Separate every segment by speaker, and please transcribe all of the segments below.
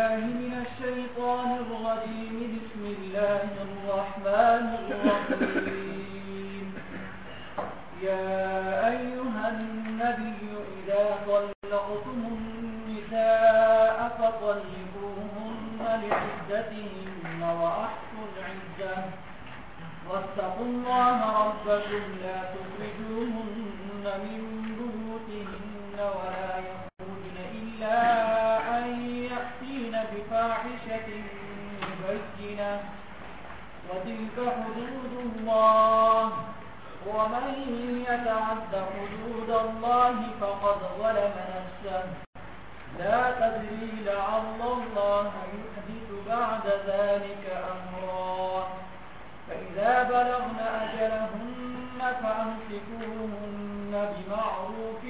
Speaker 1: بالله من الشيطان الرجيم. بسم الله الرحمن الرحيم. يا أيها النبي إذا طلقتم النساء فطلقوهن لعدتهن وأحصوا العدة واتقوا الله ربكم لا تخرجوهن من بيوتهن ولا يخرجن إلا أن يأتين بفاحشة مبينة وتلك حدود الله ومن يتعد حدود الله فقد ظلم نفسه لا تدري لعل الله يحدث بعد ذلك أمرا. فإذا بلغن أجلهن فأمسكوهن بمعروف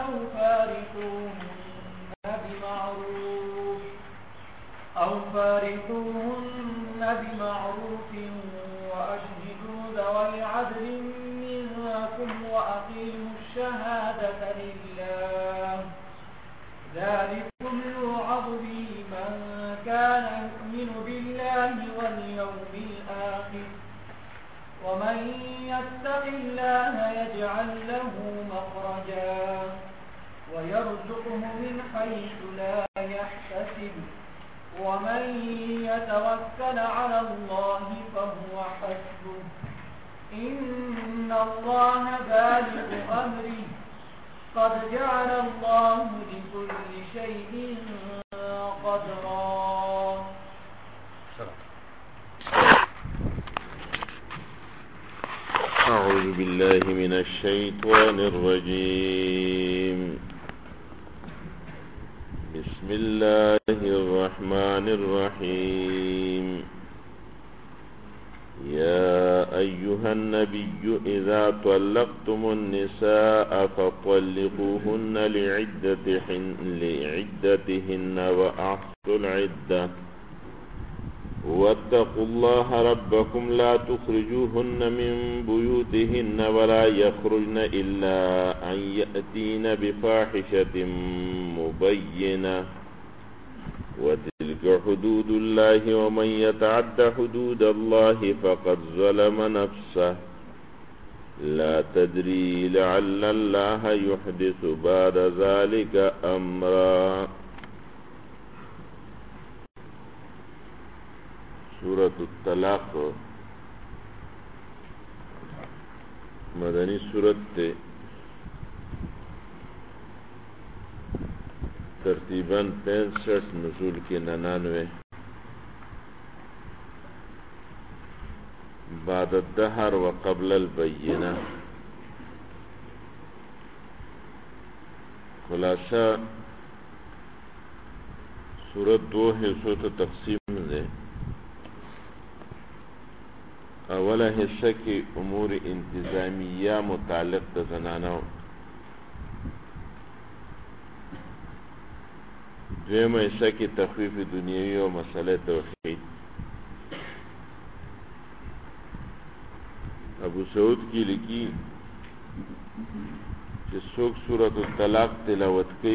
Speaker 1: أو فارقوهن بمعروف وأشهدوا ذوي عدل منكم وأقيموا الشهادة لله ذلكم يوعظ به من كان يؤمن بالله واليوم الآخر ومن يتق الله يجعل له مخرجا ويرزقه من حيث لا يحتسب ومن يتوكل على الله فهو حسبه إن الله بالغ أمره قد جعل الله لكل شيء قدرا.
Speaker 2: أعوذ بالله من الشيطان الرجيم. بسم الله الرحمن الرحيم. يا أيها النبي إذا طلقتم النساء فطلقوهن لعدتهن وأحصوا العدة واتقوا الله ربكم لا تخرجوهن من بيوتهن ولا يخرجن إلا أن يأتين بفاحشة مبينة وتلك حدود الله ومن يتعد حدود الله فقد ظلم نفسه لا تدري لعل الله يحدث بعد ذلك أمرا. سورة الطلاق مدنی سورت تے ترتیباً 65 نزول کے 99 بعد الدهر وقبل البینہ. خلاصہ سورت 2 حصوں تو تقسیم ہے. اولا حصہ کی امور انتظامیہ متعلق د زنانو، دویم حصہ کی تخفیف دنیوی و مسئلہ توحید. ابو سعود کی لکی کہ سوک سورۃ الطلاق تلاوت کی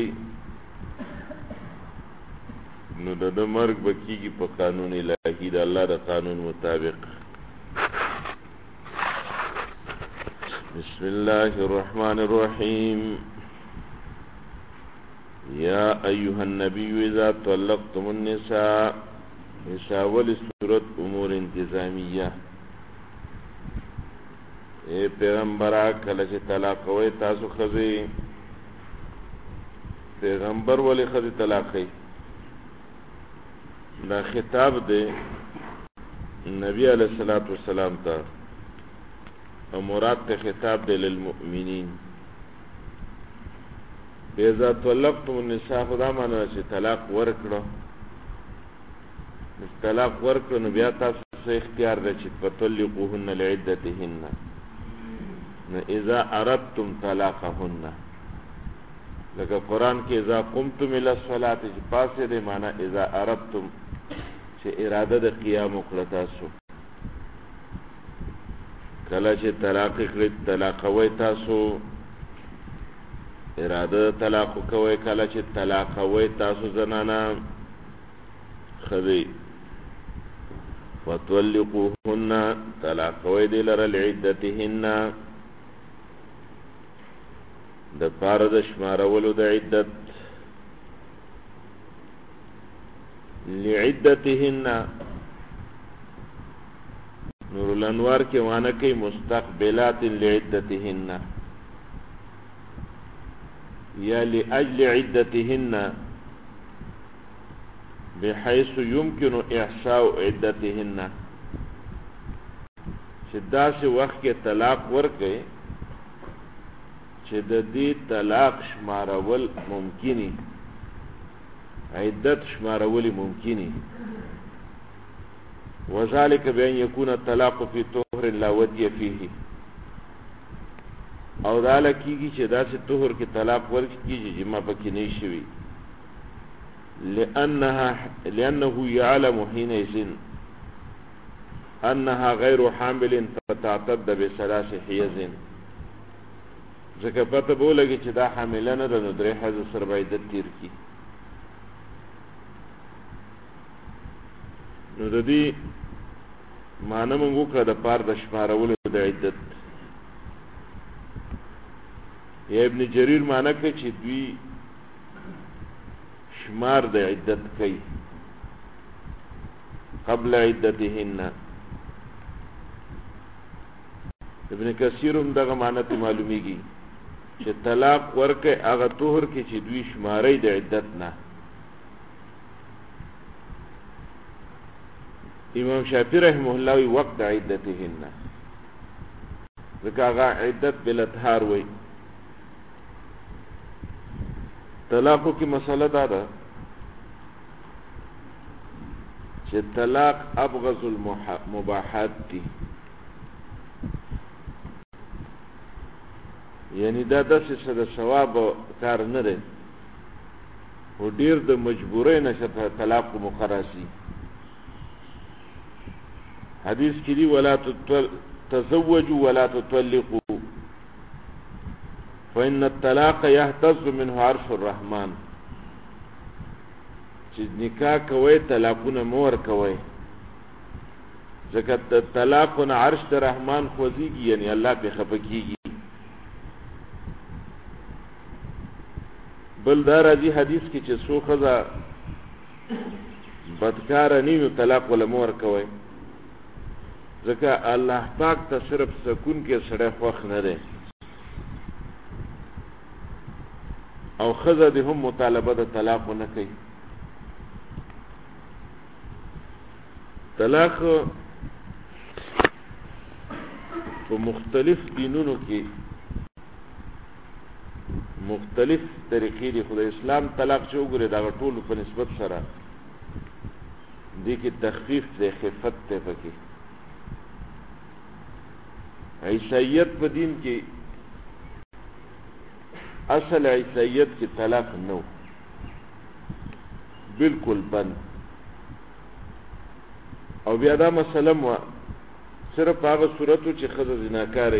Speaker 2: نو د مرگ بکی کی پا قانون الہی دا اللہ دا قانون مطابق. بسم الله الرحمن الرحيم. يا أيها النبي إذا طلقتم النساء. نساء والسورة أمور انتظامية. اے پیغمبرہ کله چې طلاق وای تاسو خزی پیغمبر ولی خزی طلاق وای دا خطاب دے نبی علیہ الصلوۃ والسلام تا او مراد ته خطاب دی للمؤمنین. اذا طلقتم النساء خدا معنی چې طلاق ورکړو، طلاق ورکړو نو بیا تاسو اختیار دی چې فطلقوهن لعدتهن. نو اذا اردتم طلاقهن لکه قرآن کې اذا قمتم الى الصلاة چې پاسه دی معنی اذا اردتم چې اراده د قیام وکړه تاسو. کله چې طلاق کړئ طلاقوي تاسو اراده طلاق کوي، کله چې طلاقوي تاسو زنانا خذي وتولقوهن طلاق ويد لر العدتهن د پاره د شمارولو د عدت لعدتهن نور الانوار کې وانه کوي مستقبلات لعدتهن یا لاجل عدتهن بحيث يمكن احصاء عدتهن چې داسې وخت کې طلاق ورکړي چې د دې طلاق شمارول ممکني عدت شمارول ممکني وذلك بأن يكون الطلاق في طهر لا ودي فيه او دا لکیږي چې داسې طهر کې طلاق ورکړي چې جما پکې نه شي لأنه يعلم حينئذ أنها غير حامل فتعتد بثلاث حيض ځکه پته به ولګي چې دا حامله نه ده نو درې حیض سره به عدت تیر کړي نو د دې معنی موږ وکړه د پاره د شمارولو د عدت یا ابن جریر معنی کوي چې دوی شمار د عدت کوي قبل عدتهن ابن کثیر هم دغه معنی ته معلومیږي چې طلاق ورکه هغه طهر کې چې دوی شماري د عدت نه امام شافعی رحمه الله وی وقت عدتهن ځکه هغه عدت بل اطهار وي طلاقو کی مسئلہ دا ده چې طلاق ابغض المباحات دي یعنی دا داسې څه د ثواب کار نه دی او ډیر د مجبورۍ نشه طلاق مقرسی حدیث کې دی ولا تزوجوا ولا تطلقوا فإن الطلاق يهتز منه عرش الرحمن چې نکاح کوي طلاقونه مور کوي ځکه طلاقونه عرش الرحمن خوځيږي یعنی الله په خفقيږي بل دا راځي حدیث کې چې سو خزا بدکار نه نو طلاق ولا مور کوي ځکه الله پاک ته صرف سکون کې سره خوښ نه دی او خزه دې هم مطالبه د طلاق نه کوي طلاق په مختلف دینونو کې مختلف طریقې دي خدای اسلام طلاق چې وګوره دا ټول په نسبت سره دي کې تخفیف دی خفت ته پکې عیسائیت په دین کې اصل عیسائیت کې طلاق نو بالکل بند او بیا دا مسله مو صرف هغه صورتو چې خزه زناکاري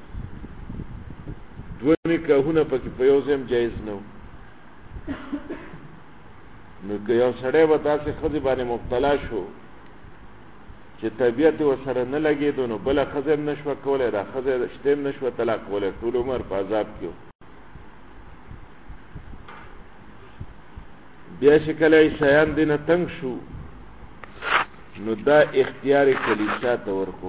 Speaker 2: دوه نکاحونه پکې په یو ځم جایز نو که یو سړی به داسې خزه باندې مبتلا شو چې طبیعت ورسره نه لګېدو نو بله ښځه هم نشوه کولی دا ښځه شته هم نشوه طلاق کولی ټول عمر په عذاب کې بیا چې کله عیسایان دې نه تنګ شو نو دا اختیار کلیسا ته ورکو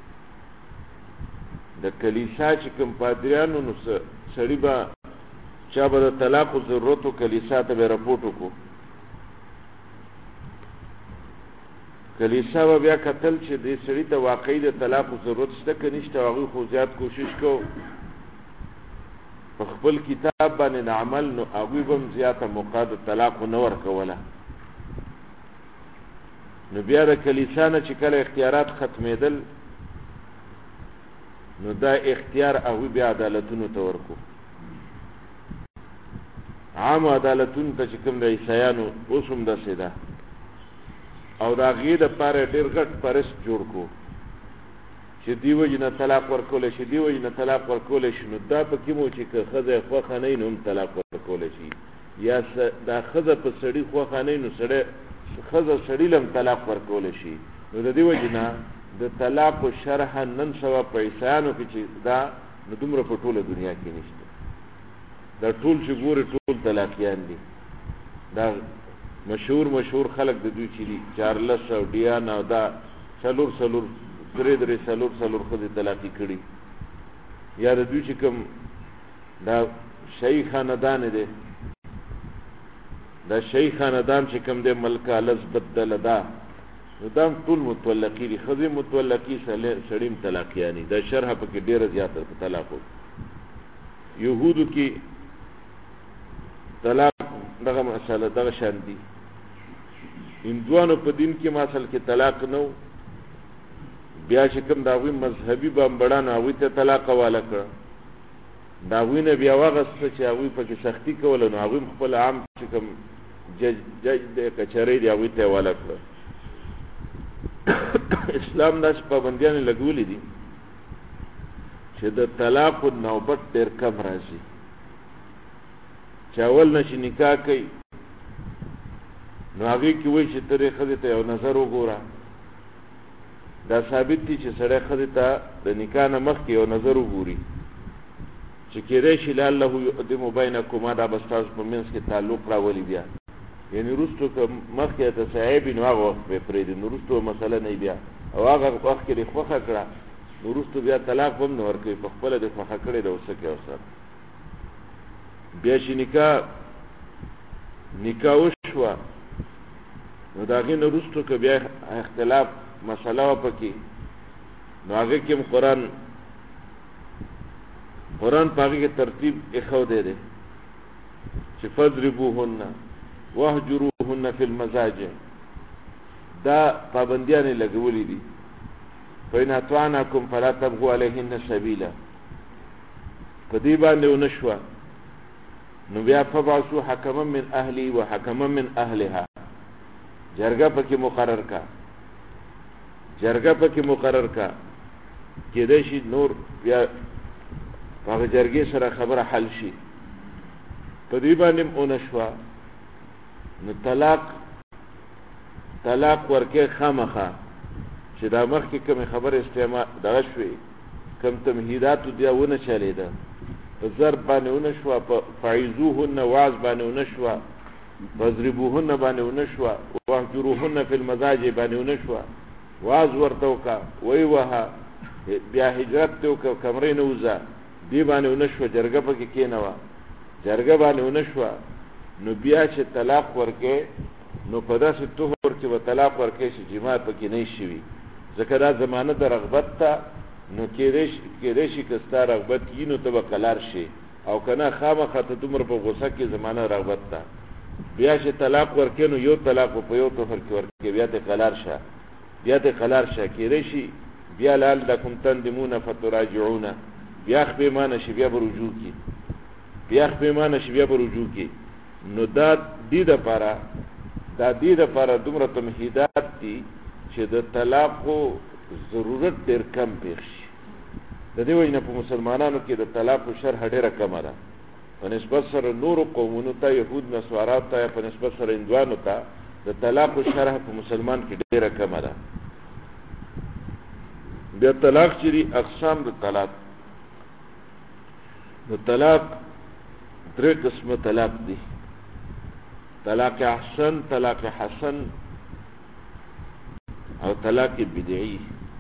Speaker 2: د کلیسا چې کوم پادریانو نو سړي به چا به د طلاقو ضرورت و کلیسا ته به رپورټ وکړو کلیسا به بیا کتل چې دې سړي ته واقعي د طلاقو ضرورت شته که نشته هغوی خو زیات کوشش کو په خپل کتاب باندې د عمل نو هغوی به هم زیاته موقع د طلاقو نه ورکوله نو بیا د کلیسا نه چې کله اختیارات ختمېدل نو دا اختیار هغوی بیا عدالتونو ته ورکو عام عدالتونو ته چې کوم د عیسایانو اوس هم داسې ده او د هغې دپاره ډېر غټ پرست جوړ کو چې دې وجې نه طلاق ورکولی شي دې وجې نه طلاق ورکولی شي نو دا پکې مو چې که ښځه یې خوښه نه وي نو هم طلاق ورکولی شي یا دا ښځه په سړي خوښه نه وي نو ښځه سړي لم طلاق ورکول شي. نو د دې وجې نه د طلاق شرحا نن سبا په عیسیانو کې چې دا نو دومره په ټوله دنیا کې نشته. دا ټول چې ګوري ټول طلاقیان دي. دا مشهور خلک د دوی چې دي چارلس او ډیانا او دا څلور درې څلور ښځې طلاقي کړي. یا د دوی چې کوم دا شیخ خاندان دی، دا شیخ خاندان چې کوم دی ملکه الزبت دا نو دا ټول متولقي دي. ښځې متولقي سړي طلاقیانی. دا شرحه پکې ډېره زیاته په طلاقو. یهودو کې طلاق دغه مسله دغه شان دي. هندوانو په دین کې اصل کې طلاق نو، بیا چې کوم دا وی مذهبي بمبړان هغوی ته طلاق حواله کړه. دا هغوی نه بیا واغسته چې هغوی پکې سختي کوله، نو هغوی خپل عام چې کوم جج دی کچهرۍ دی هغوی ته حواله کړه. اسلام داسې پابندیانې لګولې دي چې د طلاق نوبت ډېر کم راځي. چې اول نه چې نکاح کوي نو هغې کې وایي چې ترې ښځې ته یو نظر وګوره. دا ثابت دي چې سړی ښځې ته د نکاح نه مخکې یو نظر وګوري چې کېدای شي لعله یقدم بینکما، دا به ستاسو په منځ کې تعلق راولي. بیا یعنې وروستو که مخکې ته څه عیب وي نو هغه وخت به یې پرېږدي، نو وروستو مسله نه وي بیا. او هغه وخت کې دې خوښه کړه نو وروستو بیا طلاق به هم نه ورکوي، په خپله دې خوښه کړې ده اوسه کې ورسره. بیا چې نکاح وشوه نو د هغې نه وروستو که بیا اختلاف مسله وه پکې نو هغې کې هم قرآن په هغې کې ترتیب ایښودی دی چې فضربوهن واهجروهن فی المضاجع. دا پابندیانې لګولې دي. فإن أطعنكم فلا تبغوا علیهن سبیلا. په دې باندې ونه شوه نو بیا فبعثوا حکما من اهلی و حکما من اهلها. جرګه پکې مقرر کا کېدای شي نور بیا هغه جرګې سره خبره حل شي. په دې باندې ونه شوه نو طلاق ورکې خامخا چې دا مخکې کومې خبرې استعمال دغه شوې کوم تمهیداتو بیا ونه چلېده. په ضرب باندې ونه شوه، په فعیزوهن وعظ باندې ونه شوه، فضربوهن باندې ونه شوه، واهجروهن فی المضاجع باندې ونه شوه. وعظ ورته وکړه وی وهه، بیا هجرت ته وکړه کمرې نه وځه، دې باندې ونه شوه. جرګه پکې کېنوه، جرګه باندې ونه شوه نو بیا چې طلاق ورکې نو په داسې طهر کې به طلاق ورکې چې جماع پکې نه شوي، ځکه دا زمانه د رغبت ته. نو کېدای شي که ستا رغبت وي نو ته به قلار شي، او که نه خامخا ته دومره په غوسه کې زمانه رغبت ته. بیا چې طلاق ورکې نو یو طلاق په یو طهر کې ورکې، بیا ته قلار شه. کېدای شي بیا لعلکم تندمون فتراجعون، بیا خپېمانه شي بیا به رجوع کی. نو دا دې دپاره دومره تمهیدات دي چې د طلاقو ضرورت ډېر کم پېښ شي. د دې وجې نه په مسلمانانو کې د طلاقو شرح ډېره کمه ده په نسبت سره نورو قومونو ته، یهود نصارا ته، یا په نسبت سره هندوانو ته د طلاقو شرح په مسلمان کې ډېره کمه ده. بیا طلاق چې دي اقسام د طلاق، نو طلاق 3 قسمه طلاق دي: طلاق احسن، طلاق حسن او طلاق بدعي.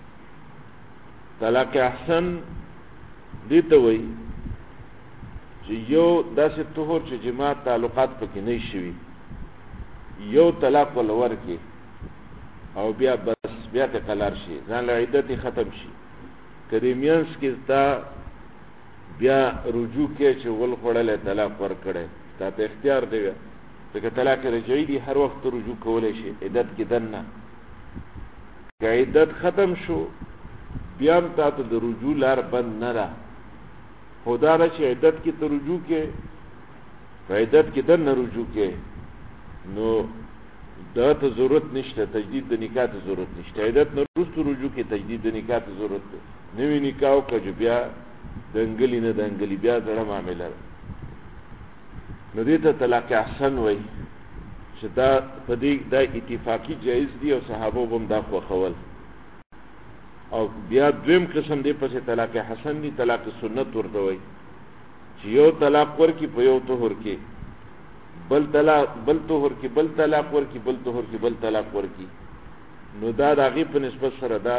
Speaker 2: طلاق احسن دې ته وایي چې یو داسې طهر چې جماع تعلقات پکې نه شوي، یو طلاق ول ورکې او بیا بس بیا ته قلار شي، ځان له عدت ختم شي. که دې مینځ کې تا بیا رجوع کې چې ول خوړلی طلاق ورکړی، تا ته اختیار دی، ځکه طلاق رجعي دی، هر وخت رجوع کولی شي عدت کې دننه. که عدت ختم شو بیا هم تا ته د رجوع لار بند نه ده، خو دا ده چې عدت کې ته رجوع کې، په عدت کې دننه رجوع کې، نو دا ته ضرورت نشته، تجدید د نکاح ته ضرورت نشته. عدت نه وروسته رجوع کې تجدید د نکاح ته ضرورت دی. نوی نکاح وکړه چې بیا دنګلي نه دنګلي، بیا زړه معامله ده. نو دې ته طلاق احسن وایي چې دا په دې دا اتفاقی جایز دی او صحابه هم دا خوښول. او بیا دویم قسم دی پسې طلاق حسن دی، طلاق سنت ورته وایي چې یو طلاق ورکی په یو طهر کې، بل طلاق بل طهر کې بل طلاق ورکی، بل طهر کې بل طلاق ورکی. نو دا د هغې په نسبت سره دا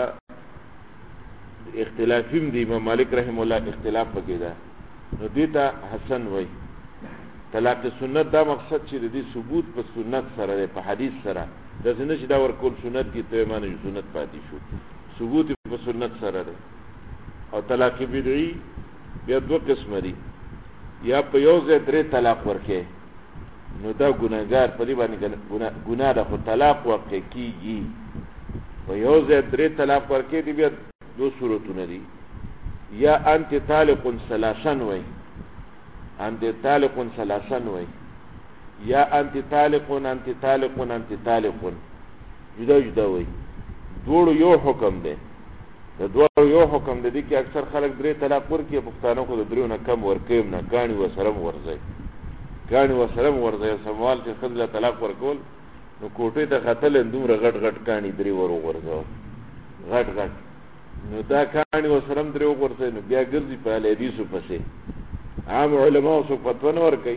Speaker 2: اختلافیم دی، امام مالک رحم الله اختلاف پکې ده، نو دې ته حسن وایي. طلاق سنت دا مقصد چې د دې ثبوت په سنت سره دی، په حدیث سره، داسې نه چې دا ورکول سنت دي ته معنی سنت پاتې شو، ثبوت په سنت سره دی. او طلاق بدعي بیا دوه قسمه دي، یا په یو ځای درې طلاق ورکې، نو دا ګناهګار په دې باندې ګناه ده، خو طلاق واقع کېږي. په یو ځای درې طلاق ورکې دي، بیا دو صورتونه دي، یا انت طالق ثلاثا وایي، انت طالق ثلاثا وایي، یا انت طالق انت طالق انت طالق، جدا جدا وایي. دوړو یو حکم دی، د دوړو یو حکم دی. دي کې اکثر خلک درې طلاق ورکي، پښتانه خو د دریو نه کم ورکوي نه، ګاڼي وسره ورځي، ګاڼي وسره ورځي. سموال چې ښځه طلاق ورکول نو کوټې ته ختل دومره غټ غټ کاڼي درې ورغورځول، غټ غټ، نو دا کاڼي وسره درې وغورځي، نو بیا ګرځي په حدیثو پسې. عام علما اوس فتوا نه ورکوي،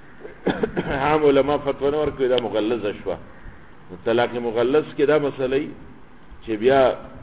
Speaker 2: عام علما فتوا نه ورکوي، دا مغلظه شوه. طلاق مغلظ کې دا مسله چې بیا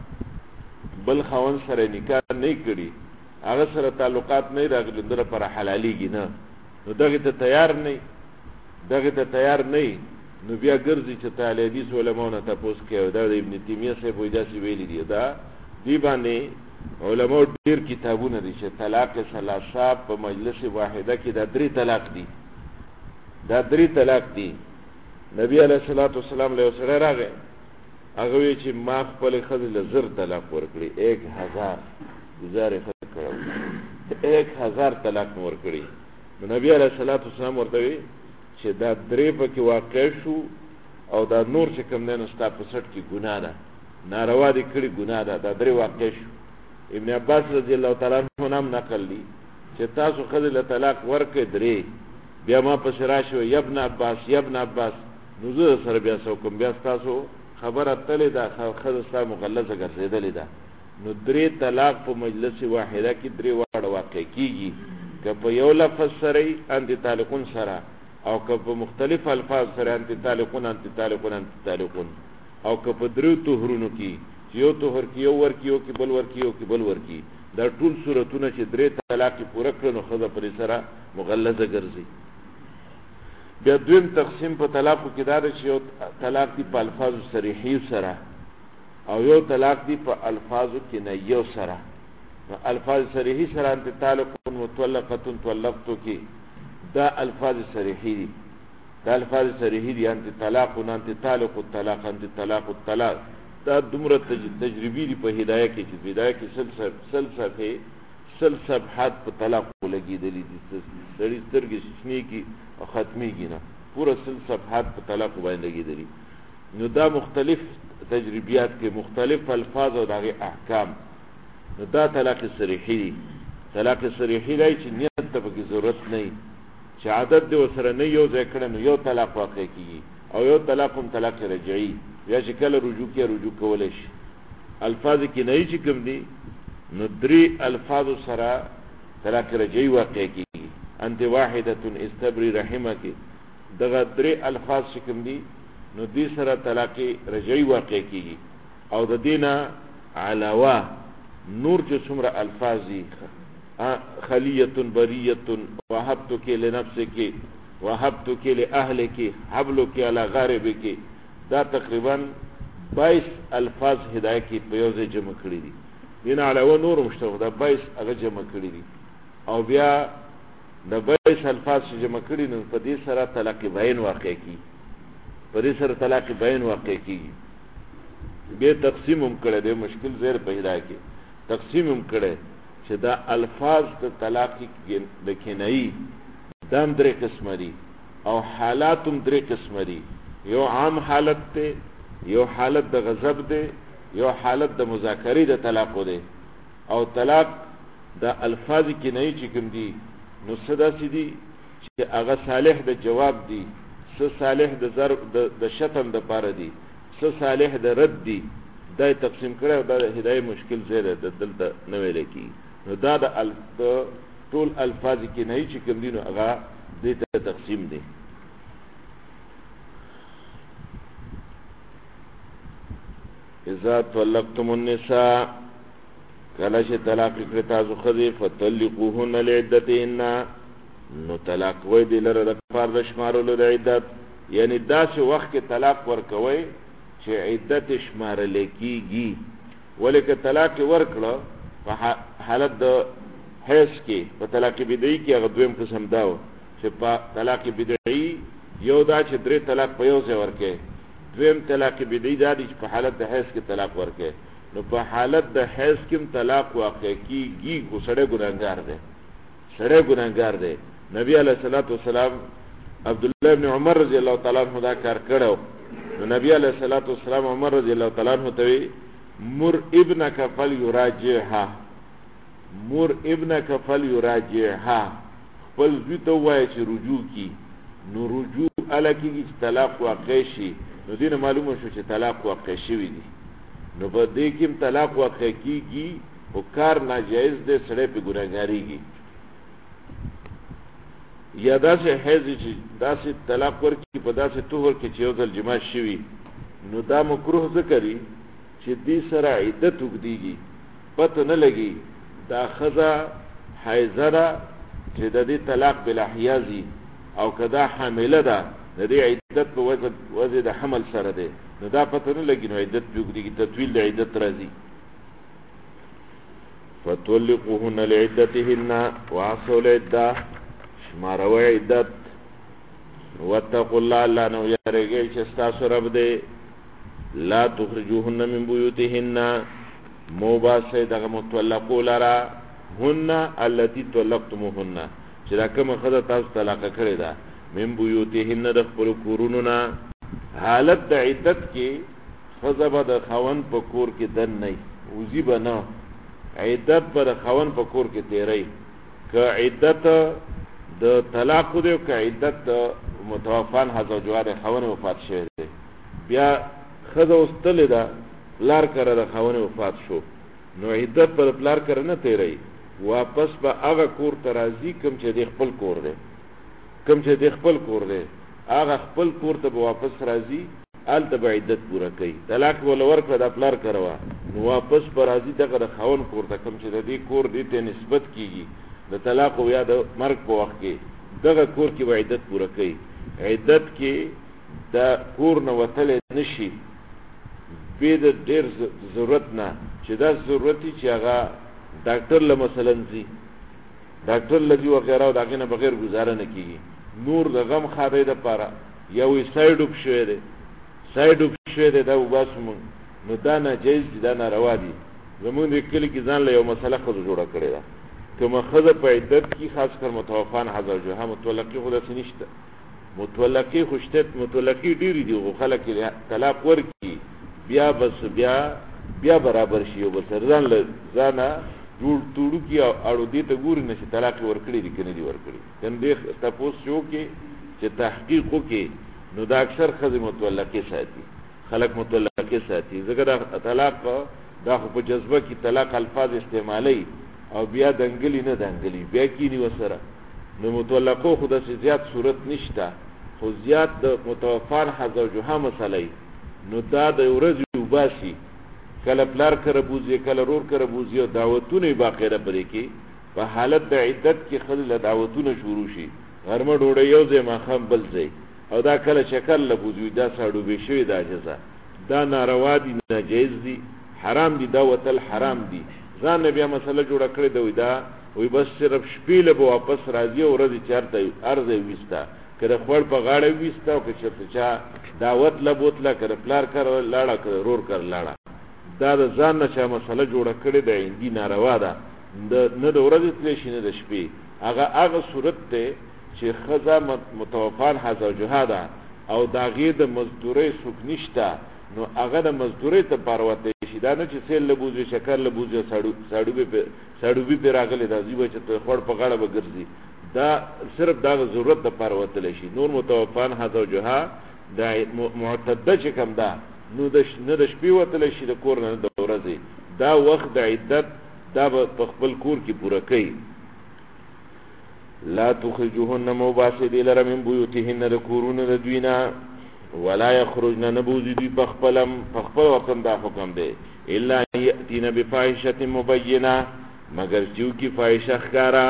Speaker 2: بل خاوند سره نکاح نه کړي، هغه سره تعلقات نه راغلي، در پر حلاليږي نه، نو دغه ته تیار نه، دغه ته تیار نه، نو بیا ګرځي چې تعالی حدیث علماء نه تاسو کوي. دا د ابن تیمیه صاحب وایي داسې ویلي دي، دا دی باندې علماء ډیر کتابونه دي چې طلاق ثلاثه په مجلس واحده کې دا درې طلاق دي، دا درې طلاق دي. نبی علیه الصلاۃ والسلام له سره راغی، هغه وی چې ما خپل ښځې له زر طلاق ورکړي، 1000 گزارې کړو، 1000 طلاق ورکړي. نو نبی علیه الصلاۃ والسلام ورته وی چې دا درې پکې واقع شو، او دا نور چې کوم دی نو ستا په سټ کې ګناه ده، ناروا دي کړي ګناه ده، دا درې واقع شو. ابن عباس رضی الله تعالی عنہ هم نقل دي چې تاسو ښځې له طلاق ورکړئ درې، بیا ما پسې راشي یا ابن عباس یا ابن عباس، نو زه سره بیا څه وکړم، بیا ستاسو خبره تلې ده، ښځه ستا مغلظه ګرځېدلې ده. نو درې طلاق په مجلس واحده کې درې واړه واقع کېږي، که په یو لفظ سره انت طالقون سره، او که په مختلف الفاظ سره انت طالقون انت طالقون انت طالقون، او که په درو طهرونو کې یو طهر کې یو ورکی، یو کې بل ورکی، یو کې بل ورکی، دا ټول صورتونه چې درې طلاق پوره کړو نو ښځه پرې سره مغلظه ګرځي. بیا دویم تقسیم په طلاقو کې دا دی چې یو طلاق دی په الفاظو صریحي سره، او یو طلاق دی په الفاظو کنایو سره. الفاظ صریحي سره انت طالق مطلقه طلقتو کې دا الفاظ صریحي دي، دا الفاظ صریحي دي، انت طلاق انت طالق الطلاق انت طلاق الطلاق. دا دومره تجربی دی په هدایه کې چې هدایه کې سل صفحات په طلاق لګېدلي دي، سړي سترګې شنې کې او ختمېږي نه، پوره سل صفحات په طلاق باندې لګېدلي. نو دا مختلف تجربیات کې مختلف الفاظ او دغه احکام. نو دا طلاق صریحي دی. طلاق صریحي دی چې نیت ته پکې ضرورت نه، چې عادت دی ورسره نه یو ځای کړی، نو یو طلاق واقع کېږي، او یو طلاق هم طلاق رجعي، یا چې کله رجوع کې رجوع کولی شي. الفاظ کنایي چې کوم دي نو درې الفاظو سره طلاق رجعي واقع کېږي. انت واحده استبري رحمك، دغه درې الفاظ چې کوم دي نو دې سره طلاق رجعي واقع کېږي. او د دې نه علاوه نور چې څومره الفاظ دي، خلیة بریة، وهبتك لنفسك، وهبتك لأهلك، حبلك على غاربك، دا تقریبا 22 الفاظ هدایه کې په یو ځای جمع کړي دي. دین علاوه نور مشتغل دا 22 هغه جمع کړي دي، او بیا د 22 الفاظ چې جمع کړي نو په دې سره طلاق بین واقع کیږي، په دې سره طلاق بین واقع کیږي. به تقسیم هم کړي دی، مشکل زیر په هدایه کې تقسیم هم کړي چې دا الفاظ د طلاق د کنایي دام درې قسم دي، او حالات هم درې قسم دي. یو عام حالت ته، یو حالت د غضب ده، یو حالت د مذاکرې د طلاق ده. او طلاق د الفاظ کنایي چې کوم دي نو صدا سي دي چې هغه صالح د جواب دي، څه صالح د ضرب د شتم د پاره دي، څه صالح د رد دي، دا تقسیم کړی او دا د هدايه مشکل ځای دی، دلته نه ویل کېږي. نو دا د ټول الفاظ کې نه چې کوم دي نو هغه دې ته تقسیم دي. اذا طلقتم النساء کله چې طلاق کړی تاسو ښځې فطلقوهن لعدتهن نو طلاق وای دی لره د پاره د شمارلو د عدت، یعنی داسې وخت کې طلاق ورکوي چې عدت شمارل کېږي. ولیکه طلاق ورکړه په حالت د حیض کې په طلاق بدعي کې هغه دویم قسم دا و چې په طلاق بدعي یو دا چې درې طلاق په یو ځای ورکوي، دویم طلاق بدعي دا دی چې په حالت د حیض کې طلاق ورکوي. نو په حالت د حیض کې طلاق واقع کېږي خو سړی ګناهګار دی، سړی ګناهګار دی. نبی علیه الصلاۃ والسلام عبدالله ابن عمر رضی الله تعالی عنہ دا کار کړو. نو نبی علیه الصلاۃ والسلام عمر رضی الله تعالی عنہ ته مر ابنک فلیراجعها، مر ابنک فلیراجعها، خپل زوی ته وایي چې رجوع کی. نو رجوع الکیږي چې طلاق واقع شي، نو دینه معلومه شو چې طلاق واقع شوی دی. نو په دې کې طلاق واقع کیږي او کار ناجایز دی، سړی په ګناهګاریږي. یا داسې حیض چې داسې طلاق ورکړي په داسې طهر کې چې یو ځل جماع شوي، نو دا مکروه ذکري چې دې سره عدت اوږدېږي، پته نه لګي دا ښځه حیضه ده چې د دې طلاق بالاحیازي او که دا حامله ده د دې عدت په وجه د حمل سره دی، نو دا پته نه لګي، نو عدت پې اوږدېږي، تطویل د عدت راځي. فطلقوهن لعدتهن واحصوا العدة، شماروي عدت. واتقوا الله، الله نو یریږئ چې ستاسو رب دی. لا تخرجوهن من بیوتهن، مو باسئ دغه مطلقو لرا، هن التي طلقتموهن، چې دا کومه ښځه تاسو طلاقه کړې ده، من بیوتهن د خپلو کورونو نه. حالت د عدت کې ښځه به د خاوند په کور کې دننه وځي به نه، عدت به د خاوند په کور کې تیری. که عدت د طلاق دی او که عدت د متوفان زوجها د خاوند وفات شوی دی، بیا ښځه اوس تللې ده پلار کره د خاوند وفات شو، نو عدت به د پلار کره نه تیری، واپس به هغه کور ته راځي کوم چې د خپل کور دی، کوم چې د خپل کور دی هغه خپل کور ته به واپس راځي، هلته به عدت پوره کوي. طلاق وله ورکړه د پلار کره وه، نو واپس به راځي دغه د خاوند کور ته، کوم چې د دې کور دې ته نسبت کېږي د طلاق او یا د مرګ په وخت کې، دغه کور کې به عدت پوره کوي. عدت کې د کور نه وتلی نشي بې د ډېر ضرورت نه، چې دا ضرورت چې هغه ډاکټر له مثلا ځي، ډاکټر له ځي وغیره او د هغې نه بغیر ګزاره نه کېږي. نور د غم خادۍ دپاره یا وایي سایډ اپ شوی دی، سایډ اپ شوی دی، دا وباسو مونږ، نو دا ناجایز دي، دا ناروا دي. زمونږ د کلي کې ځان له یو مسله ښځو جوړه کړې ده، کومه ښځه په عدت کې خاص کر متوفان زوجها، مطلقې خو داسې نشته، مطلقې خو شته، مطلقې ډېرې دي، خو خلک طلاق ورکړي بیا بس بیا برابر شي، او بس ځان له ځانه جوړ توړو کې اړو دې ته ګوري نه چې طلاق یې ورکړي دي که نه دي ورکړي. کنه دې تپوس چې وکړي چې تحقیق وکړي، نو دا اکثر ښځې مطلقې ساتي، خلک مطلقې ساتي، ځکه دا طلاق دا خو په جذبه کې طلاق الفاظ استعمالوي او بیا دنګلي نه دنګلي بیا کینی وسره. نو مطلقو خو داسې زیات صورت نشته، خو زیات د متوفان زوجها مسئله، نو دا د ورځې وباسي، کله پلار کره بوځي، کله رور کره بوځي، او دعوتونه یې باقاعده پرې کې په حالت د عدت کې ښځې له دعوتونه شروع شي، غرمه ډوډۍ یو ځای، ماښام بل ځای، او دا کله شکر له بوځي، دا ساړوبې شوې دا جزا، دا ناروا دي، ناجایز دي، حرام دي، دا وتل حرام دي. ځان نه بیا مسله جوړه کړې ده، وایي دا وایي بس صرف شپې له به واپس راځي او ورځې چېرته هر ځای ویسته، که د خوړ په غاړه ویسته، او که چېرته چا دعوت له بوتله، که د پلار کره لاړه، که د رور کره لاړه، دا د ځان نه چا مسله جوړه کړې ده، عندي ناروا ده، نه د ورځې تللی شي نه د شپې. هغه صورت دی چې ښځه متوفان زوجها ده او د هغې د مزدورۍ څوک نشته، نو هغه د مزدورۍ ته پاره وتی شي، دا نه چې سیل له بوځي، شکر له بوځي، ساړوبي پې راغلی ده، ځي به چې خوړ په غاړه به ګرځي، دا صرف دا ضرورت د پر وتل شي نور متوفان زوجها دا معتده چې کم ده نو د شپې وتل شي د کور نه د ورځې دا وخت د عدت دا په خپل کور کې پوره کوي لا تخرجوهن مباسد لرا من بيوتهن لكورون لدوینا ولا يخرجن نبوزي دوی پخپل وطن دا حکم دے الا یأتین بفاحشة مبینہ مگر چیو کی فاحشہ خکارا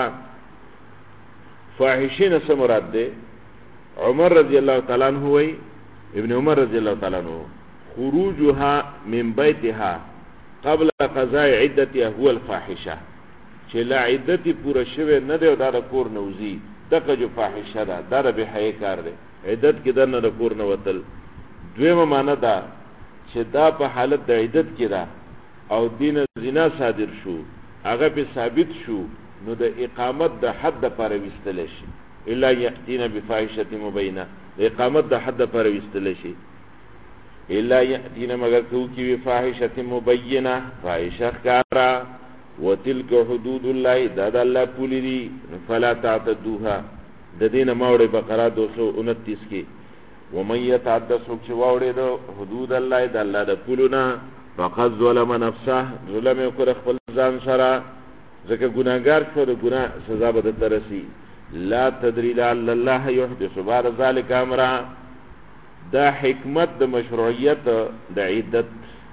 Speaker 2: فاحشین سے مراد دے عمر رضی اللہ تعالیٰ عنہ ہوئی ابن عمر رضی اللہ تعالیٰ عنہ خروجها من بیتها قبل قضاء عدتها هو الفاحشہ چې لا عدتی پورا شوه نه دی او دا د کور نوزی دغه جو فاحشه ده دا د بحیه کار دی عدت کې درنه د کور نه وتل دویمه معنی ده چې دا په حالت د عدت کې ده او دین زنا صادر شو هغه په ثابت شو نو د اقامت د حد لپاره وستل شي الا یاتینا بفاحشه مبینه د اقامت د حد لپاره وستل شي الا یاتینا مگر کو کی بفاحشه مبینه فاحشه کارا وتلك حدود الله دا د الله پولی دي فلا تعتدوها د دین ماوړې بقره 229 کې ومن يتعدى سوق واوړې د حدود الله د الله د پولونه فقد ظلم نفسه ظلم وکړ خپل ځان سره ځکه ګناګار شو د ګناه سزا به ترسي لا تدري لعل الله يحدث بعد ذلك امرا دا حکمت د مشروعیت د عدت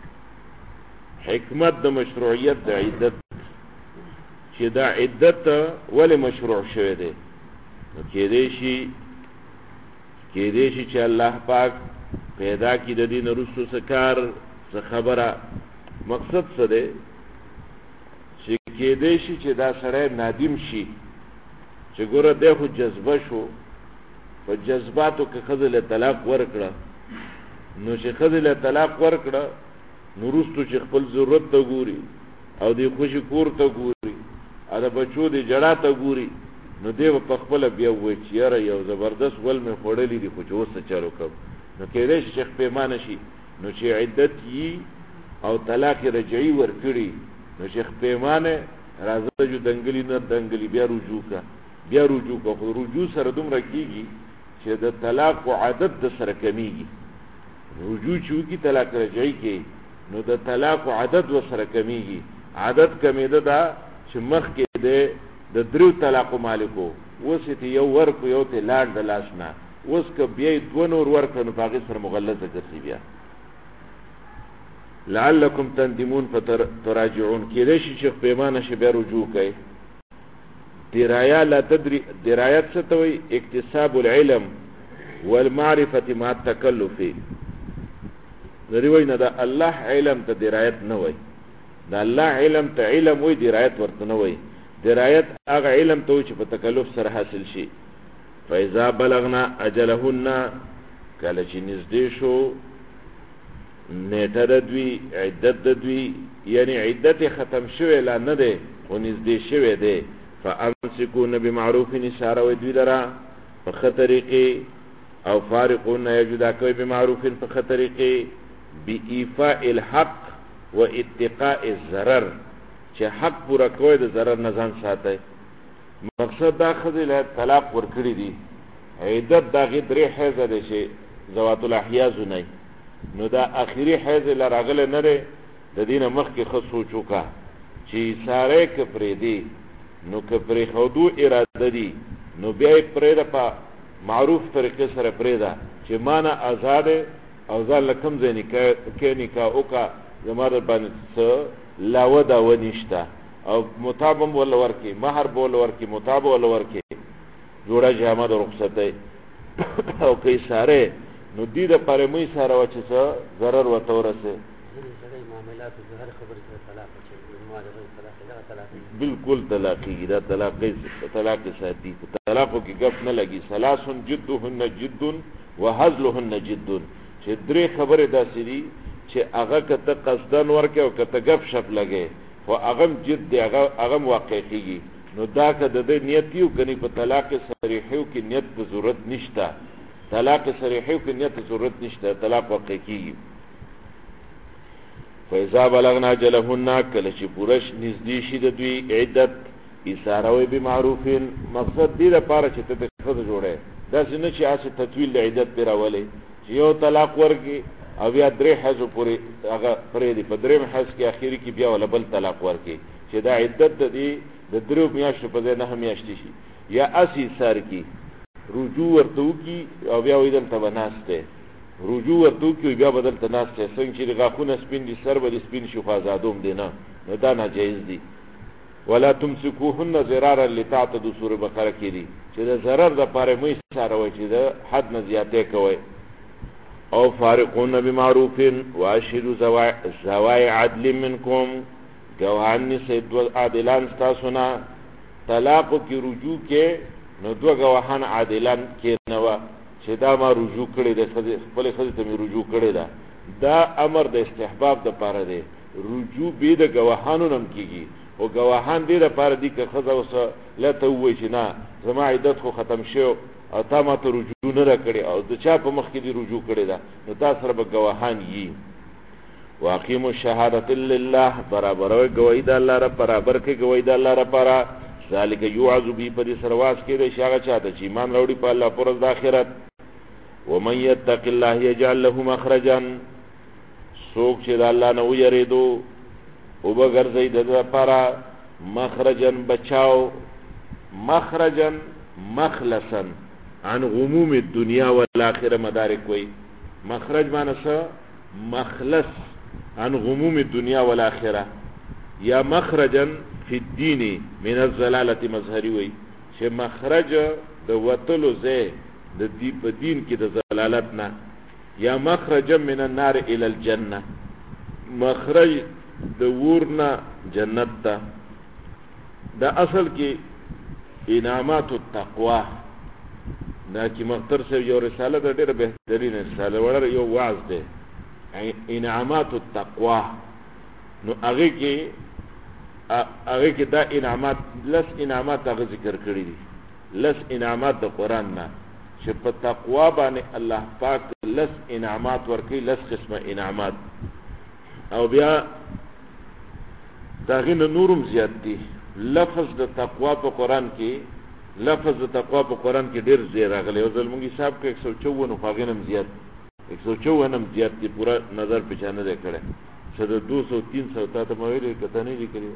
Speaker 2: حکمت د مشروعیت د عدت چې دا عدت ولې مشروع شوه دی کې دې شي چې الله پاک پیدا کی د دین رسو سکار څه خبره مقصد څه دی چې کې دې شي چې دا سره نادم شي چې ګوره د خو جذبه شو په جذباتو کې خذل طلاق ورکړه نو چې خذل طلاق ورکړه نو رستو چې خپل ضرورت ته ګوري او دی خوشی کور ته ګوري ا د بچو دی جړه ته ګوري نو دی په خپل بیا وای چې یو زبردست ول مې خوړلې دي خو چې وسه چالو کوم نو کېدې شیخ پیمانه شي نو چې عدت یي او طلاق رجعي ورکړي نو شیخ پیمانه راځي جو دنګلی نه دنګلی بیا رجوع کو خو رجوع سره دومره کیږي چې د طلاق او عادت د سره کمیږي رجوع چې کی طلاق رجعي کې نو د طلاق او عادت و سره کمیږي عادت کمیده دا چې مخ کې د درو طلاق مالکو وسته یو ورکو یو ته لاړ د لاسنا اوس ک بیا دو نور ورکنو باغی سره مغلظه ګرځي بیا لعلکم تندمون فتراجعون کېدې چې پیمانه شي بیا رجوع کوي درايه لا تدري درایت څه ته وي اکتساب العلم والمعرفه مع التکلف دریوی نه دا الله علم ته درایت نه وي دا الله علم ته علم وي درایت ورته نه وي درایت هغه علم ته چې په تکلف سره حاصل شي فاذا بلغنا اجلهن کله چې نږدې شو نیټه د دوی عدت د دوی یعنی عدت ختم شوه لا نه ده او نږدې شوه ده فامسكون بمعروف اشاره و دوی لرا په خطرېقې او فارقون یجدا کوي بمعروف په خطرېقې بإيفاء الحق واتقاء الضرر چې حق پورا کوي د ضرر نه ځان ساتي مقصد دا خذل طلاق ورکړي دي عدت دا غدري حیزه ده چې زوات الاحیاز نه نو دا اخیری حیزه لراغله نه ده د دینه مخ کې خصو چوکا چې ساره کپرې دي نو کپرې خودو اراده دي نو بیا پرې ده په معروف طریقې سره پرې ده چې معنا آزاد او ځان لکم ځنی کې نکاح وکا زماره باندې څه لاو دا ونیشتا او مطابم ول ورکی مہر بول ورکی مطابم ول ورکی جوړه جامه د رخصت او کې ساره نو دې د پاره مې ساره و چې څه ضرر وته ورسه معاملات هر خبره طلاق چې بالکل طلاقی دا طلاق ساتي طلاقو کې غف نه لګي ثلاث جدهن جد وهزلهن جد چې درې خبره داسې دي چې هغه کته قصدن ورکه او کته غف شپ لګي او هغه جد دی هغه واقع کیږي نو دا کده د نیت یو کني په طلاق صریحو کې نیت ضرورت نشته طلاق صریحو کې نیت ضرورت نشته طلاق واقع کیږي فاذا بلغنا اجلهن کله چې پورش نږدې شي د دوی عدت ایثاروي بمعروفین مقصد دې لپاره چې ته د خود جوړه دا څنګه چې اسه تطویل عدت پر اولې یو طلاق ورګي او بیا درې حزو پورې هغه پرې دی په درې حز کې اخیری کې بیا ولا بل طلاق ورګي چې دا عدت د درو میاشتو په ځای نه میاشتې شي یا اسی سر کې رجوع ورته کی او بیا ویدل ته بناسته رجوع ورته کی بیا بدل ته ناسته څنګه چې غاخونه سپین دي سر به سپین شو فازادوم دي نه دا ناجیز دي ولا تمسكوهن ضرارا لتعتدوا سوره بقره کې دي چې د ضرر د پاره مې سره وای چې د حد نه زیاتې کوي او فارقون بمعروف واشهدوا ذوای عدل منکم گواهان سید عادلان تاسو نه طلاق کی رجوع کې نو دو گواهان عادلان کې نو چې دا ما رجوع کړی د خپل خځې ته رجوع کړی دا امر د استحباب د پاره دی رجوع به د گواهانو نم کیږي او گواهان دې لپاره دي چې خځه وسه لته وای چې نه زما عدت خو ختم شو او تا ما ته رجوع نه کړی او د چا په مخ کې دی رجوع کړی دا نو تاسو سره به گواهان یي واقیموا الشهادة لله برابر گواہی د الله را برابر کې گواہی د الله را پاره ذالک یعذ به په دې سرواس کې د شاګه چاته چې ایمان راوړي په الله پر ورځ د آخرت ومن يتق الله يجعل له مخرجا سوک چې د الله نه ویریدو او بغرزي د لپاره مخرجا بچاو مخرجا مخلصا عن غموم الدنيا والاخره مدارک وي مخرج معنی څه مخلص عن غموم الدنيا والاخره یا مخرجا فی الدین من الزلالة مظهری وی چې مخرج د وتلو ځای د دې په دین کې د زلالت نه یا مخرج من النار الى الجنه مخرج د ورنا جنت ته دا اصل کې انعامات التقوا دا چې مختر سره یو رساله د ډېره بهترین رساله وړه یو واعظ ده انعامات التقوا نو هغه کې دا انعامات لس انعامات هغه ذکر کړی دي لس انعامات د قران نه چې په تقوا باندې الله پاک لس انعامات ورکړي لس قسمه انعامات او بیا داغه نورم زیات دي لفظ د تقوا په قران کې لفظ د تقوا په قران کې ډیر زیات راغلی او زلمونږ حساب کې 154 فاغنم زیات 154 زیات دي پورا نظر پچانه ده کړه چې د 200 300 تا ته مویل کته نه دي کړی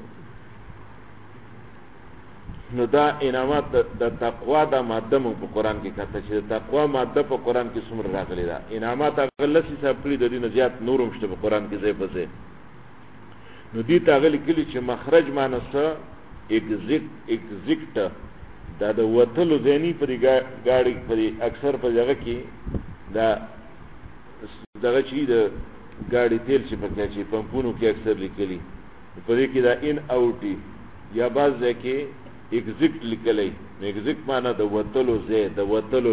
Speaker 2: نو دا انعامات د تقوا د ماده مو په قران کې کته چې تقوا ماده په قران کې څومره راغلی دا انعامات غلط حساب کړی د دې نه زیات نورم شته په قران کې ځای په ځای نو دې تاغلی کلی چې مخرج مانسه ایگزیکټ دا د وتلو ځینی پر گاڑی پر اکثر په جگہ کې دا دغه چې د گاڑی تیل چې پکې چې پمپونو کې اکثر لیکلي په دې کې دا ان اوټي یا بعض ځکه ایگزیکټ لیکلي نو ایگزیکټ معنی د وتلو ځای د وتلو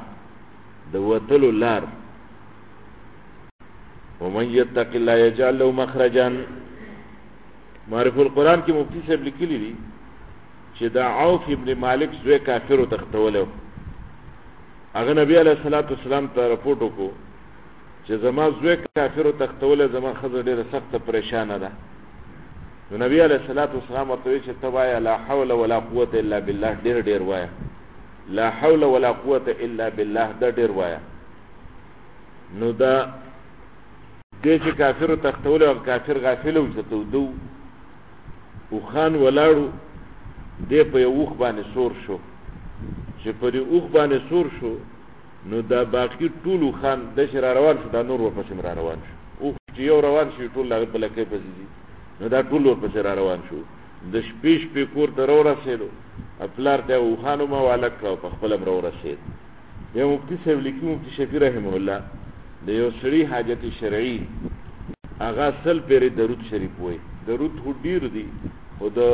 Speaker 2: لار ومن يتق الله يجعل له مخرجا معرف القرآن کې مفتی صاحب لیکلی دي چې دا عوف ابن مالک زوی کافرو تختولو هغه نبی علیہ الصلوۃ والسلام ته رپورټ وکړو چې زما زوی کافرو تختولو زما خزر ډیره سخت پریشانه ده نو نبی علیہ الصلوۃ والسلام ورته چې توایا لا حول ولا قوت الا بالله ډیر وایا لا حول ولا قوت الا بالله دا ډیر وایا نو دا دې چې کافرو تختولو او کافر غافل و چې دو او خان ولاړو دې په یو وخ باندې سور شو چې په دې وخ باندې سور شو نو دا باقی ټول خان د شر روان شو دا نور ورپسې روان شو او چې یو روان شي ټول هغه بل کې پزيدي نو دا ټول ورپسې روان شو د شپې په کور ته ورسېدو خپلار ته او خانو ما والک په خپل امر ورسېد یو مفتی صاحب لیکي مفتی شفیع رحمه الله د یو سړي حاجت شرعي هغه سل پیر درود شریف وای درود هو ډیر دی او د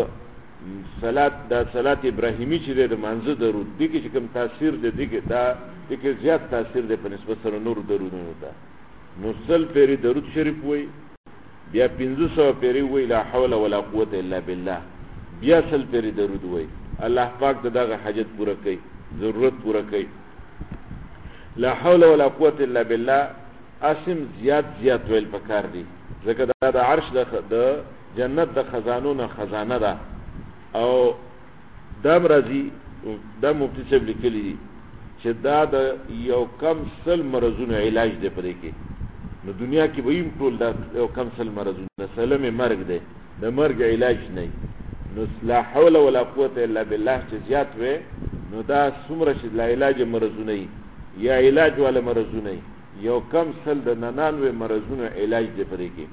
Speaker 2: صلات ابراهیمی چې د منځ درود دی کې کوم تاثیر دی دا د کې زیات تاثیر دی په نسبت سره نور درودونو ته نو سل پیر درود شریف وای بیا 500 پیر وای لا حول ولا قوت الا بالله بیا سل پیر درود وای الله پاک دغه حاجت پوره کوي ضرورت پوره کوي لا حول ولا قوت الا بالله اسم زیات ویل پکار دی ځکه دا د عرش د جنت د خزانو نه خزانه ده او دا مرضی دا مفتی صاحب لیکلی دي چې دا د یو کم سل مرضونو علاج دی پرې کې. نو دنیا کې به هم ټول دا یو کم سل مرضونه سلم مرګ دی، د مرګ علاج نه. نو لا حول ولا قوت الا بالله چې زیات وي نو دا څومره چې لا علاج مرضونه یا علاج والا مرضونه یو کم سل د 99 مرضونو علاج دی پرې کې.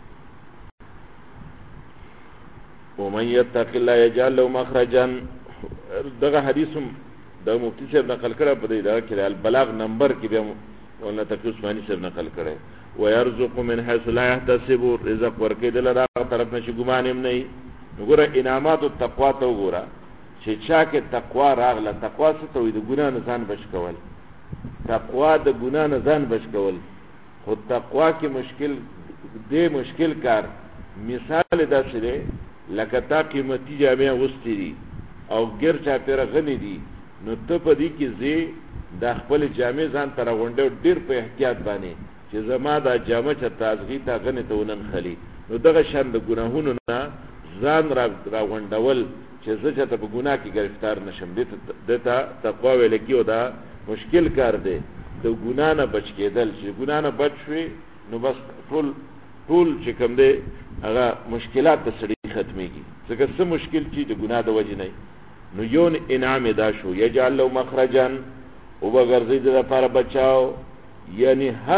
Speaker 2: ومن يتق الله يجعل له مخرجا، دغه حدیثم د مفتی صاحب نقل کړه په دې دا کې البلاغ نمبر کې بیا مولانا تقی عثماني صاحب نقل کړه. ويرزق من حيث لا يحتسب، رزق ورکې دل را طرف نشي ګمان هم نه. وګوره انعامات التقوا ته وګوره چې چا کې تقوا راغله. تقوا څه ته وي؟ د ګناه نه ځان بچ کول. تقوا د ګناه نه ځان بچ کول. خو تقوا کې مشکل کار مثال داسې دی لکه تا قیمتي جامې اغوستې دي او ګر چاپېره غني دي، نو ته په دې کې ځې دا خپل جامې ځان ته راغونډې ډېر په احتیاط باندې چې زما دا جامه چې تازګي تا غني ته وننخلي. نو دغه شان د ګناهونو نه ځان راغونډول چې زه چېرته په ګناه کې ګرفتار نشم، دې ته تقوا ویل کېږي. او دا مشکل کار دی د ګناه نه بچ کېدل. چې ګناه نه بچ شوې نو بس ټول چې کوم دی هغه مشکلات د سړي ختمېږي. ځکه څه مشکل چې د ګناه د وجې نه نو یو انعام دا شو یجعل له مخرجا، وبګرځي د لپاره بچاو. یعنی هر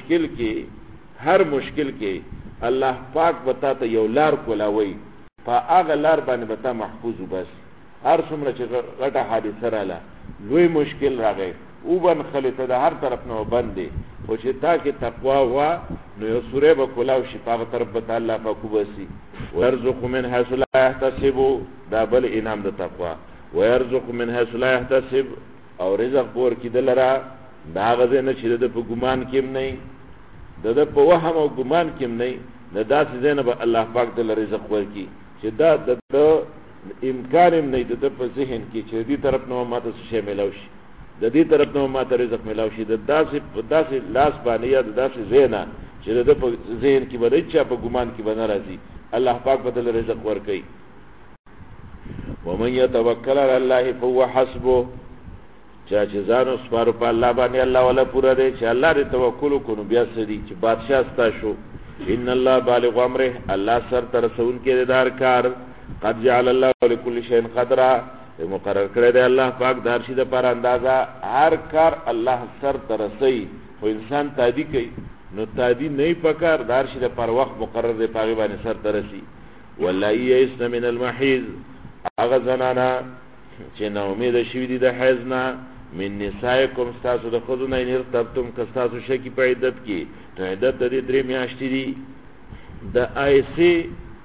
Speaker 2: مشکل کې الله پاک بتا ته یو لار کولاوي، په هغه لار باندې بتا محفوظ. بس هر څومره چې غټه حادثه رااله لوی مشکل راغی او بن خلیته د هر طرف نه باندې، خو چې تا کې تقوا وا نو یو سورې به کولاو شي په هغه طرف به الله پاک وبسي. ويرزق من حيث لا يحتسب، دا بل انعام د تقوا. ويرزق من حيث لا يحتسب، او رزق پور کې دلرا دا غزه نه چې د په ګمان کې نه، د په وهم او ګمان کې نه، د داسې زینب الله پاک دل رزق ورکی چې دا د امکان نه د په ذهن کې چې دې طرف نو ماته شي ملاو شي، د دې طرف نو ماته رزق ملاو شي، د داسې لاس باندې یا د داسې زینا چې د په ذهن کې باندې چې په ګمان کې باندې راځي الله پاک بدل رزق ورکي. ومن يتوکل على الله فهو حسبه، چا چې ځان وسپارو په الله باندې الله ولا پورا دی. چې الله دې توکل وکړو بیا سړي چې بادشاہ ستا شو. ان الله بالغ امره، الله سر تر رسول کې دار کار. قد جعل الله لكل شيء قدرا، مقرر کړی دی الله پاک دار شي د پر اندازه هر کار الله سر تر رسي. خو انسان تادی کوي نو تادی نه پکار، دار شي د پر وخت مقرر دی پاغي باندې سر تر رسي. واللائي يئسن من المحيض، هغه زنانا چې نو امید شوي دي د حیض نه، من نسائکم ستاسو د ښځو نه، ان ارتبتم که ستاسو شکي په عدت کې، نو عدت د دې 3 میاشتې دي. د آیسې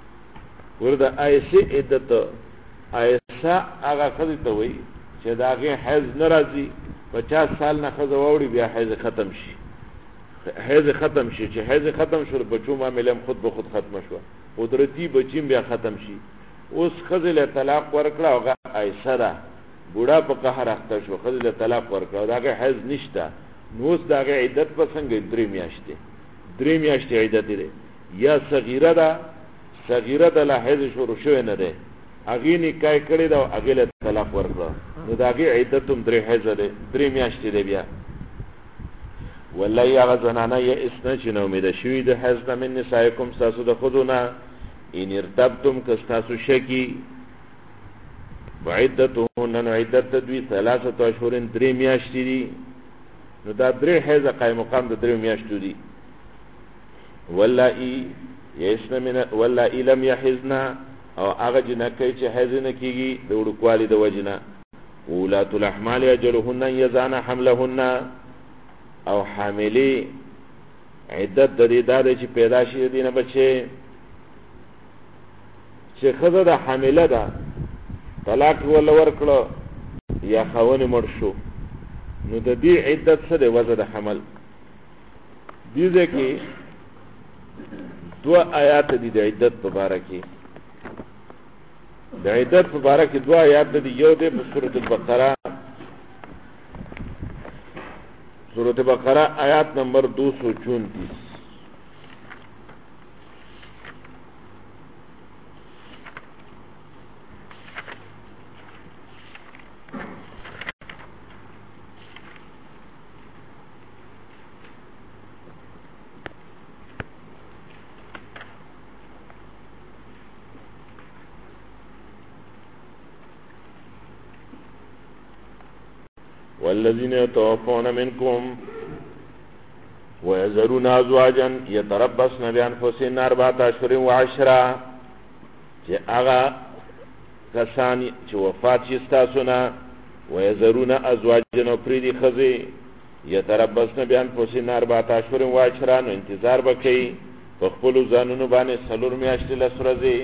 Speaker 2: عدت، آیسه هغه ښځې ته وایي چې د هغې حیض نه راځي، 50 سال نه ښځه واوړي بیا حیض ختم شي. چې حیض ختم شو بچو معامله هم خود به خود ختمه شوه، قدرتي بچیم بیا ختم شي. اوس ښځې له طلاق ورکړه، هغه آیسه ده، بوډا په قهر اخته شو، ښځې له طلاق ورکړه، د هغې حیض نشته. نو اوس د هغې عدت به څنګه 3 میاشتې عدت دی. یا صغیره ده لا حیض شروع شوی نه دی، هغې نکاح کړې ده او هغې له طلاق ورکړه، نو د هغې عدت هم 3 میاشتې دی. بیا والله هغه زنانه یئسن چې نه امیده شوي د حیض نه، من نسائکم ستاسو د ښځو نه، ان ارتبتم که ستاسو شکي، وعدتهن، نو عدت دوی 3 اشهر 3 میاشتې دي. نو دا 3 حیضه قائم مقام د 3 میاشتو دي. واللائي لم يحضن، او هغه جنکۍ چې حیض نه کېږي د وړوکوالي د وجې نه. اولات الاحمال اجلهن یضعن حملهن، او حاملې عدت د دې دا دی چې پیدا شي د دې نه بچې. چې ښځه د حامله ده طلاق ولا ورکړه یا خاوند مړ شو، نو د دې عدت څه دی؟ وضع د حمل. دې ځکه 2 آیات دي د عدت په باره کې. د عدت په باره کې 2 آیات دي. یو دی په سورۃ بقره آیات نمبر 234. والذین یتوفون منکم ويذرون ازواجا يتربصن بانفسهن 4 اشهر و10 چې هغه کسان چې وفات شي ستاسو نه ويذرون ازواجا پریدي خزي يتربصن بانفسهن 4 اشهر و10 نو انتظار وکړي په خپل ځانونو باندې 4 میاشتې لسرځي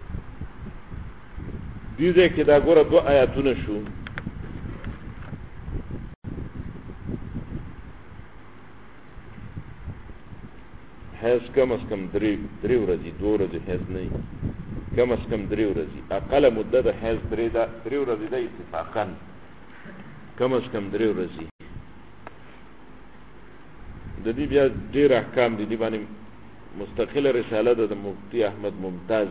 Speaker 2: دې کې دا ګوره 2 آیاتونه شو حیث کم از کم 3 ورځې 2 ورځې حیث نه کم از کم 3 ورځې اقل مدته د حیث 3 ورځې د اتفاقا کم از کم 3 ورځې د دې بیا ډېر احکام دي باندې مستقله رساله ده د مفتی احمد ممتاز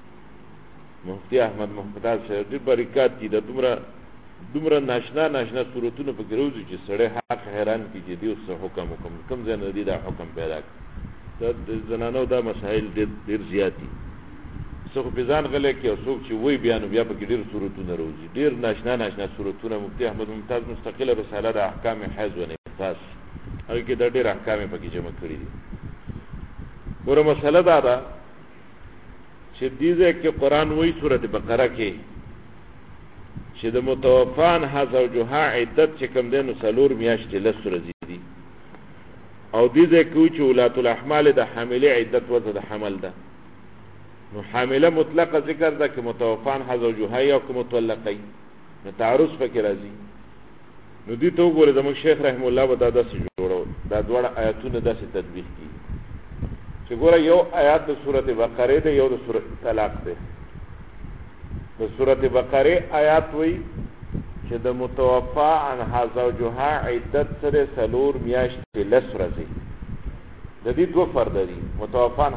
Speaker 2: ډېر باریکات دي د دومره ناشنا صورتونه په ګروزي چې سړی حق حیران کی چې دی اوس حکم کوم ځای نه دی دا حکم پیدا د زنانو دا مسائل ډېر زیات دي څوک په ځان غلې کې او څوک چې وای بیان بیا په ډېر صورتونه راوځي ډېر ناشنا صورتونه مفتی احمد ممتاز مستقله رساله د احکام حیض و نفاس هغه کې دا ډېر احکام پکې جمع کړي دي ګوره مسله دا ده چې دې کې قرآن وایي سورۃ بقره کې چې د متوفان زوجها عدت چې کوم دینو 4 میاشتې لسرځي دي او دې کې چې اولات الاحمال د حامله عدت وزه د حمل ده نو حامله مطلقه ذکر ده چې متوفان زوجها یا کوم مطلقې نو تعرض پکې راځي نو دې ته وګوره زموږ شیخ رحم الله ودا داسې جوړو دا دوه آیاتونه داسې تطبیق کړي چې ګوره یو آیات د سورۃ بقره ده یو د سورۃ طلاق ده د سورۃ بقره آیات وی چې د متوفا عنها زوجها عدت سره 4 میاشتې لسرځي د دې 2 فرد دي متوفا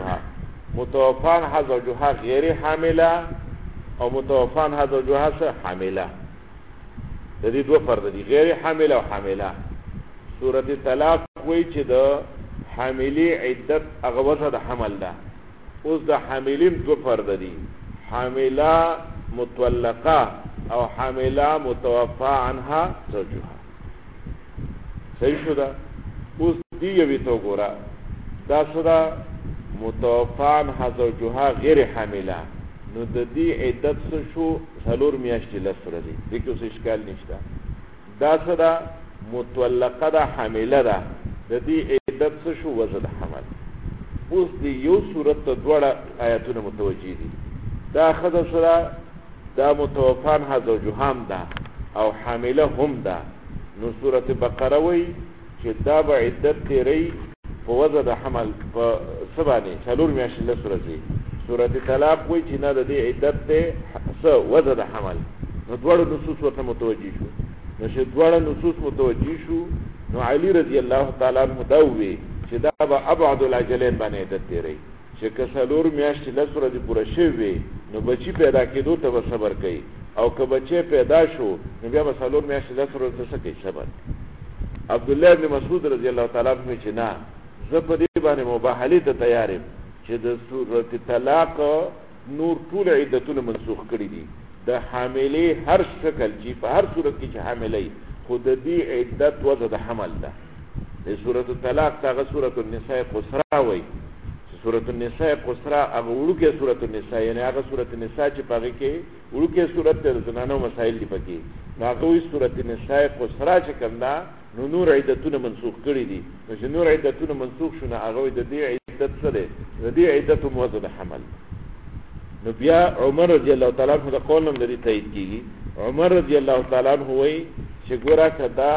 Speaker 2: عنها زوجها غیر حامله او متوفا عنها زوجها سره حامله د دې 2 فرد دي غیر حامله او حامله سورۃ طلاق وی چې د حاملی عدت هغه وجه د حمل ده اوس د حاملین 2 فرد دي حامله مطلقه او حامله متوفا عنها زوجها صحیح شو ده اوس دی یوې تو ګوره دا صدا متوفا عنها زوجها غیر حامله نو د دې عدت څه شو 4 میاشتې لسرځي دې کې څه اشکال نشته دا صدا مطلقه ده حامله ده د دې عدت څه شو وزه د حمل اوس دی یو صورت ته 2 آیاتونه متوجي دي دا خدای سره دا متوفان زوجها هم ده او حامله هم ده نو سورۃ بقره وی چې دا به عدت تیری په وزه د حمل په سبانه 4 میاشتې لسرځي سورۃ طلاق وی چې نه د دې عدت ته څه وزه د حمل نو 2 نصوص ورته متوجي شو نو چې 2 نصوص متوجي شو نو علی رضی الله تعالی عنہ دوی چې دا به ابعد الاجلین باندې عدت تیری چې که 4 میاشتې لسرځي پوره شوی نو بچی پیدا کېدو ته صبر کوي او که بچی پیدا شو نو بیا به 4 میاشتې لسرځي څه کوي صبر عبد الله ابن مسعود رضی الله تعالی عنہ چې نه زه په دې باندې مباهله ته تیار یم چې د سورۃ طلاق نور ټول عدتونه منسوخ کړي دي د حاملې هر شکل چې په هر صورت کې چې حاملې خود دې عدت وزه د حمل ده د سورۃ طلاق هغه سورۃ النساء قصرا وایي سورۃ النساء قصرا هغه وړوکې سورۃ النساء یعنی هغه سورۃ النساء چې پاره کې وړوکې سورۃ د زنانو مسائل دی پکې هغه وی سورۃ النساء قصرا چې کنده نو نور عدتونه منسوخ کړي دي نو چې نور عدتونه منسوخ شونه هغه د دې عدت سره د دې عدت موضوع د حمل نو بیا عمر رضی الله تعالی عنہ د قول نوم لري تایید کیږي عمر رضی الله تعالی عنہ وی چې ګورا کدا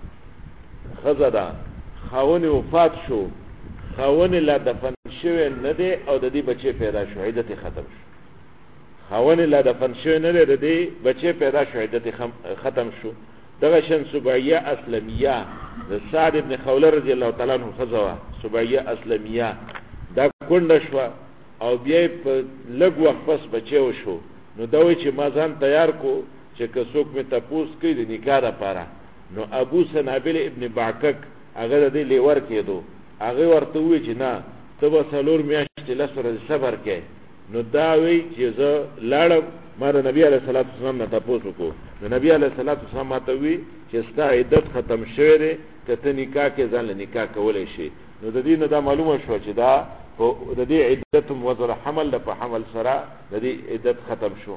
Speaker 2: خزدا خاون وفات شو خاون لا دفن شوی نه دی او د دې بچی پیدا شو عدت ختم شو خاون لا دفن شوی نه دی د دې بچی پیدا شو عدت ختم شو دغه شن سبعیه اسلمیه د سعد ابن خوله رضی الله تعالی عنہ خزوا سبعیه اسلمیه دا کونډه شو او بیا په لږ وخت پس بچیو شو نو دا وی چې ما ځان تیار کو چې که څوک مې تپوس کوي د نکاح لپاره نو ابو سنابل ابن بعکک هغه د دې لیور کېدو هغه ورته وی چې نه ته به 4 میاشتې لسرځي صبر کې نو دا وی چې زه لاړم ما د نبی علیه الصلاۃ والسلام نه تپوس وکړو نو نبی علیه الصلاۃ والسلام ماته وی چې ستا عدت ختم شوی دی که ته نکاح کې ځان له نکاح کولی شي. نو د دې نه دا معلومه شوه چې دا د دې عدت وضع حمل ده، په حمل سره د دې عدت ختم شو.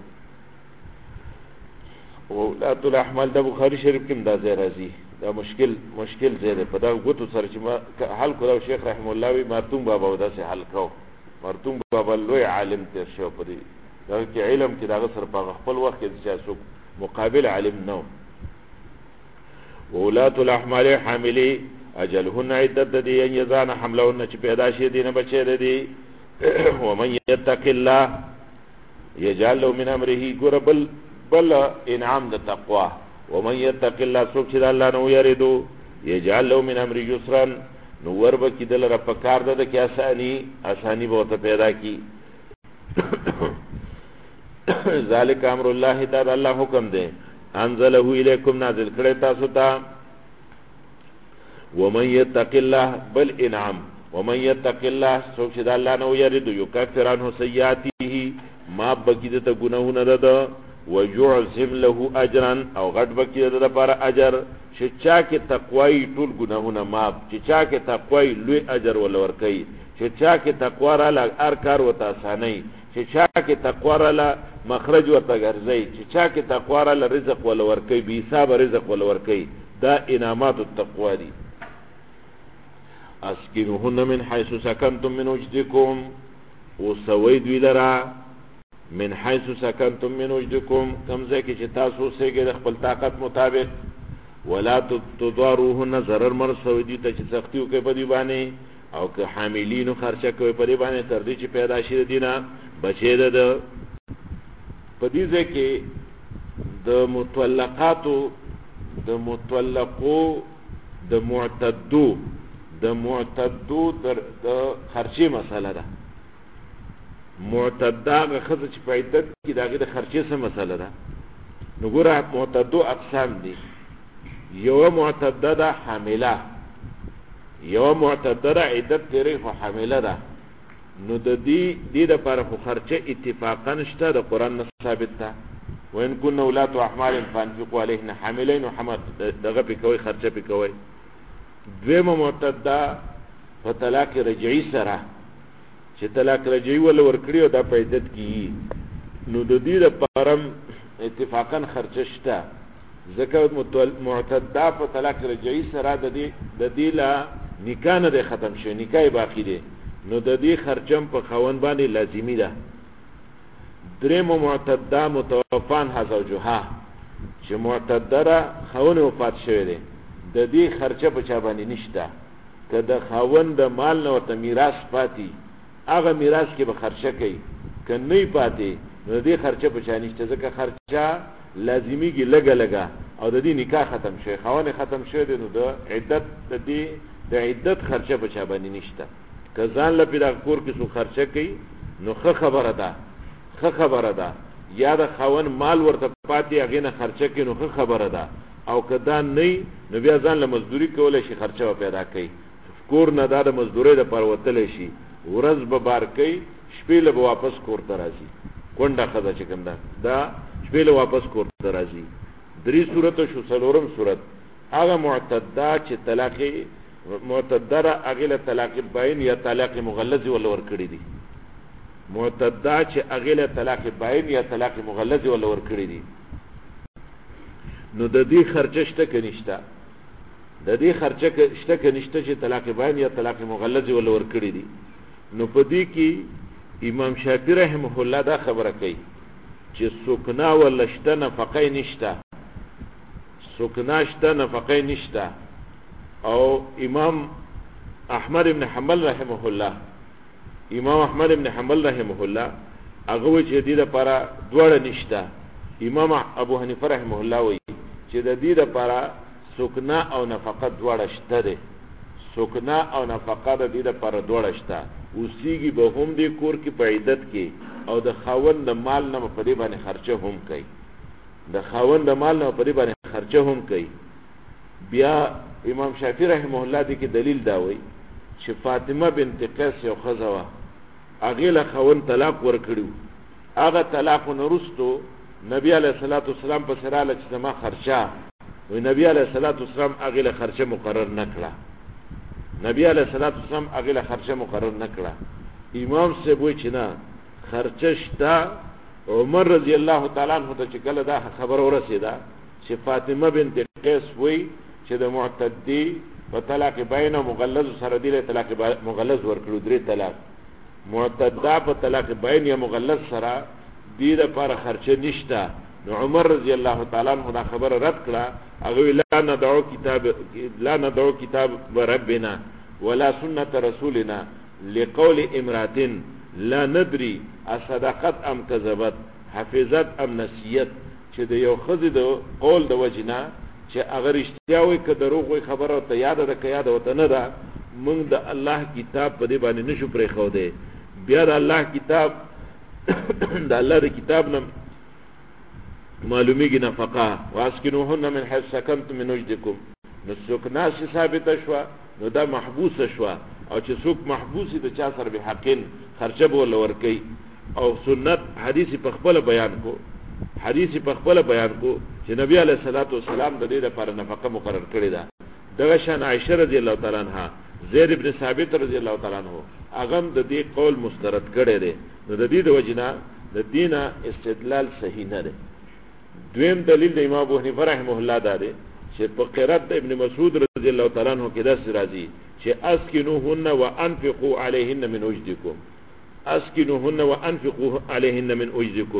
Speaker 2: ولاة الاحمال د بخاری شریف کې دا ځای راځي، دا مشکل ځای دی. په دغه ګوتو سره چې ما حل کړو شیخ رحم الله وی مرتوم بابا داسې حل کو. مرتوم بابا لوی عالم تیر شو په دې دغه کې علم کې دغه سره په خپل وخت کې چې څوک مقابل عالم نو. ولاة الاحمال حاملی اجلهن عدت د دې یزان حملهن چې پیدا شي دینه بچی د دې. ومن يتق الله يجعل له من امره قربل بل انعام د تقوا. ومن يتق الله سوک چې الله نو یریدو يجعل له من امر یسرا نو ورب کی دل را پکار ده کې اسانی به ته پیدا کی. ذالک امر الله تعالی الله حکم ده انزله الیکم نازل کړه تاسو ته. ومن يتق الله بل انعام ومن يتق الله سوک چې الله نو یریدو یکفر عنه سیئاته ما بقیده ته ګناهونه ده ويعظم له اجرا او غټ بکی د لپاره اجر. چې چا کې تقوی ټول ګناهونه معاف، چې چا کې تقوی لوی اجر ول ورکي، چې چا کې تقوا را ل هر کار وته اساني، چې چا کې تقوا را ل مخرج ورته ګرځي، چې چا کې تقوا را ل رزق ول ورکي، به حساب رزق ول ورکي. دا انعامات التقوا دي. اسكنوهن من حيث سكنتم من وجدكم وسويد ولرا من حيث سكنتم من وجدكم کم ځای کې چې تاسو اوسېږئ د خپل طاقت مطابق. ولا تضاروهن ضرر مرسوي دي ته چې سختي وکړي په دې باندې، او که حاملینو خرچه کوي په دې باندې تر دې چې پیدا شي دینه بچی ده. په دې ځای کې د مطلقاتو د مطلقو د معتدو د خرچي مسله ده. معتده غخذ چې په عدت کې داغه د خرچې څه مسله ده. نو ګوره معتدو اقسام دي. یو معتده ده حامله، یو معتده ده عدت تیرې خو حامله ده. نو د دې لپاره خو خرچه اتفاقا شته د قرآن نه ثابت ده. وان كن ولاة احمال فانفقوا عليهن حاملين وحمل دغه په کوي خرچه په کوي. دویمه معتده په طلاق رجعي سره چې طلاق رجعي ول ورکړي او د پیدت کی. نو د دې لپاره اتفاقا خرچه شته. ځکه معتده په طلاق رجعي سره د دې لا نکاح نه ختم شي، نکاح باقی دی. نو د دې خرچم په خاوند باندې لازمی ده. درېمه معتده متوفان زوجها چې معتده را خاوند وفات شوی دی، د دې خرچه په چا باندې نشته. که د خاوند د مال نه ورته میراث پاتې، هغه میراث کې به خرچه کوي. که نه پاتې نو د دې خرچه په چا نشته، ځکه خرچه لازمیږي لګه او د دې نکاح ختم شوی، خاوند ختم شوی دی. نو د عدت خرچه په چا باندې نشته. که ځان له پیدا کور کې څو خرچه کوي نو ښه خبره ده. یا د خاوند مال ورته پاتې هغې نه خرچه کوي نو ښه خبره ده. او که دا نه نو بیا ځان له مزدوري کولی شي، خرچه به پیدا کوي. کور نه دا د مزدورۍ دپاره وتلی شي، ورځ به بار کوي، شپې له به واپس کور ته راځي. کونډه ښځه چې کوم ده دا شپې له واپس کور ته راځي. 3 صورته شو. 4م صورت هغه معتده چې طلاق معتده را هغې له طلاق باین یا طلاق مغلظ ولا ورکړي دي. معتده چې هغې له طلاق باین یا طلاق مغلظ ولا ورکړي دي، نو د دې خرچه شته که نشته؟ د دې خرچه شته که نشته چې طلاق باین یا طلاق مغلظ ولا ورکړي دي؟ نو په دې کې امام شافعي رحمه الله دا خبره کوي چې سکنا ولا شته نفقه نشته، سکنا شته نفقه نشته. او امام احمد ابن حنبل رحمه الله هغه وایي چې د دې لپاره دواړه نشته. امام ابو حنیفه رحمه الله وایي چې د دې لپاره سکنا او نفقه دواړه شته دي. سکنا او نفقه د دې لپاره دواړه شته. اوسېږي به هم دې کور کې په عدت کې، او د خاوند د مال نه په دې باندې خرچه هم کوي، د خاوند د مال نه په دې باندې خرچه هم کوي. بیا امام شافعي رحمه الله دې کې دلیل دا وایي چې فاطمه بنت قیس یو ښځه وه، هغې له خاوند طلاق ورکړي. هغه طلاق نه وروستو نبی علیه الصلاة والسلام پسې راغله چې زما خرچه وی نبی علیہ الصلوۃ والسلام هغه له خرچه مقرر نکړه. نبی علیہ الصلوۃ والسلام هغه له خرچه مقرر نکړه. امام صاحب وی چې نه خرچه شتا. عمر رضی الله تعالی عنہ ته چې کله دا خبر ورسېده چې فاطمه بنت قیس وی چې د معتدی په طلاق بین مغلظ سره دی له طلاق مغلظ ورکړو 3 طلاق. معتدا په طلاق بین یا مغلظ سره دی د پر خرچه نشته. نو عمر رضی الله تعالی عنہ دا خبر رد کړه. هغه لا ندعو کتاب ربنا ولا سنت رسولنا لقول امرات لا ندري اصدقت ام كذبت حفظت ام نسيت. چې د یو خزې د قول د وجنا چې اگر اشتیا وي که دروغ وي خبره ته یاد ده که یاد وته نه ده، موږ د الله کتاب په دې باندې نشو پرې خو دی. بیا د الله کتاب د الله د کتاب نه معلومیږي نفقه واسکنوهن من حيث سکنتم من وجدکم. نو سکنا چې ثابته شوه نو دا محبوسه شوه، او چې څوک محبوسي د چا سره به حقین خرچه به ورله ورکوي. او سنت حدیث په خپل بیان کو، چې نبی علیہ الصلوۃ والسلام د دې لپاره نفقه مقرر کړی ده. دغه شان عائشه رضی الله تعالی عنها، زید ابن ثابت رضی الله تعالی عنہ هغه د دې قول مسترد کړی دی. نو د دې د وجنا د دینه استدلال صحیح نه دی. دویم دلیل د امام ابو حنیفه رحمه الله دا دی چې په قرات د ابن مسعود رضی الله تعالی عنہ کې داس راځي چې اسکنوهن وانفقوا علیهن من وجدکم، اسکنوهن وانفقوا علیهن من وجدکم.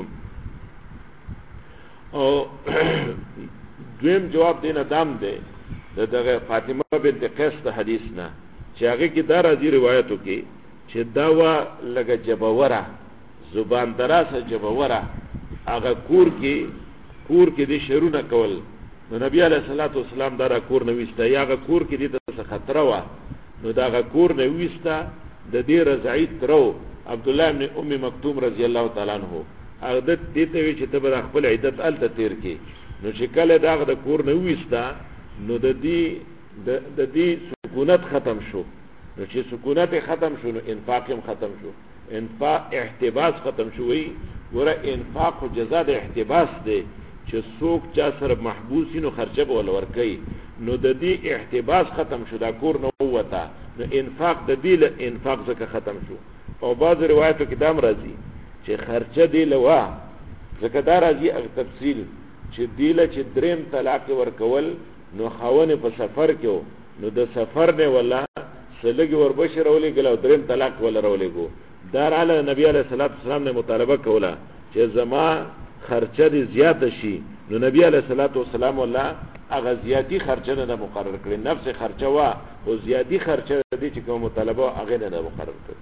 Speaker 2: او دویم جواب دینه دام دی دغه فاطمه بنت قیس د حدیث نه چې هغه کې دا راځي روایتو کې چې دا وا لګه جبوره زبان دراسه جبوره هغه کور کې د شرونه کول. نو نبی علیہ الصلوۃ والسلام دا کور نه وسته، یا هغه کور کې د خطر وا. نو دا کور نه وسته د دې رضعیت ترو عبد الله ابن ام مکتوم رضی الله تعالی عنہ عادت دې ته وی چې ته به خپل عدت الته تیر کې. نو چې کله دا د کور نه وسته نو د دې سکونت ختم شو. نو چې سکونت ختم شو نو انفاق هم ختم شو، انفاق احتباس ختم شو. وی ګوره انفاق او جزاء د احتباس دی چې څوک چا سره محبوسین او خرچه به ول ورکي. نو د دې احتباس ختم شو، دا کور نه وته، نو انفاق د دې له انفاق ځکه ختم شو. او بعض روایتو کې دام راځي چې خرچه دی لوا ځکه دا راځي تفصیل چې دیله چې دریم طلاق ورکول نو خاونه په سفر کې نو د سفر نه ولا سلګي وربشر ولې ګل دریم طلاق ولا رولې ګو. دار علی نبی علیہ الصلوۃ والسلام نے مطالبه کوله چې زما خرچه دي زیاته شي. نو نبی علیہ الصلوۃ والسلام ولا هغه زیاتی خرچه نه مقرر کړي، نفس خرچه وا او زیاتی خرچه دي چې کوم مطالبه هغه نه مقرر کړي.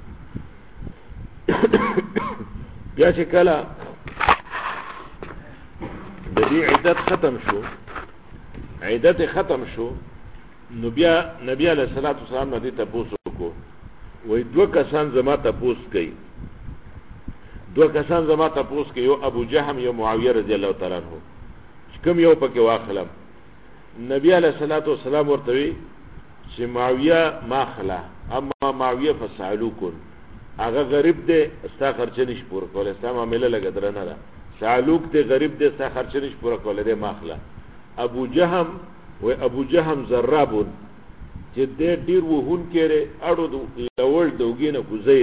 Speaker 2: بیا چې کله د دې عدت ختم شو نو بیا نبی علیہ الصلوۃ والسلام نه دې تاسو کو وای دوه کسان زما تاسو کوي، یو ابو جهم یو معاویه رضی الله تعالی عنہ. کوم یو پکې واخلم؟ نبی علیہ الصلوۃ والسلام ورته وی چې معاویه ماخلا، اما معاویه فسالوکن هغه غریب دی استا خرچه نش پور کول، استا معاملې لګدره نه ده. سالوک دی غریب دی استا خرچه نش پور کول دی ماخلا. ابو جهم ضرابون چې دې ډیر وهون کړي اړو لول دوګینه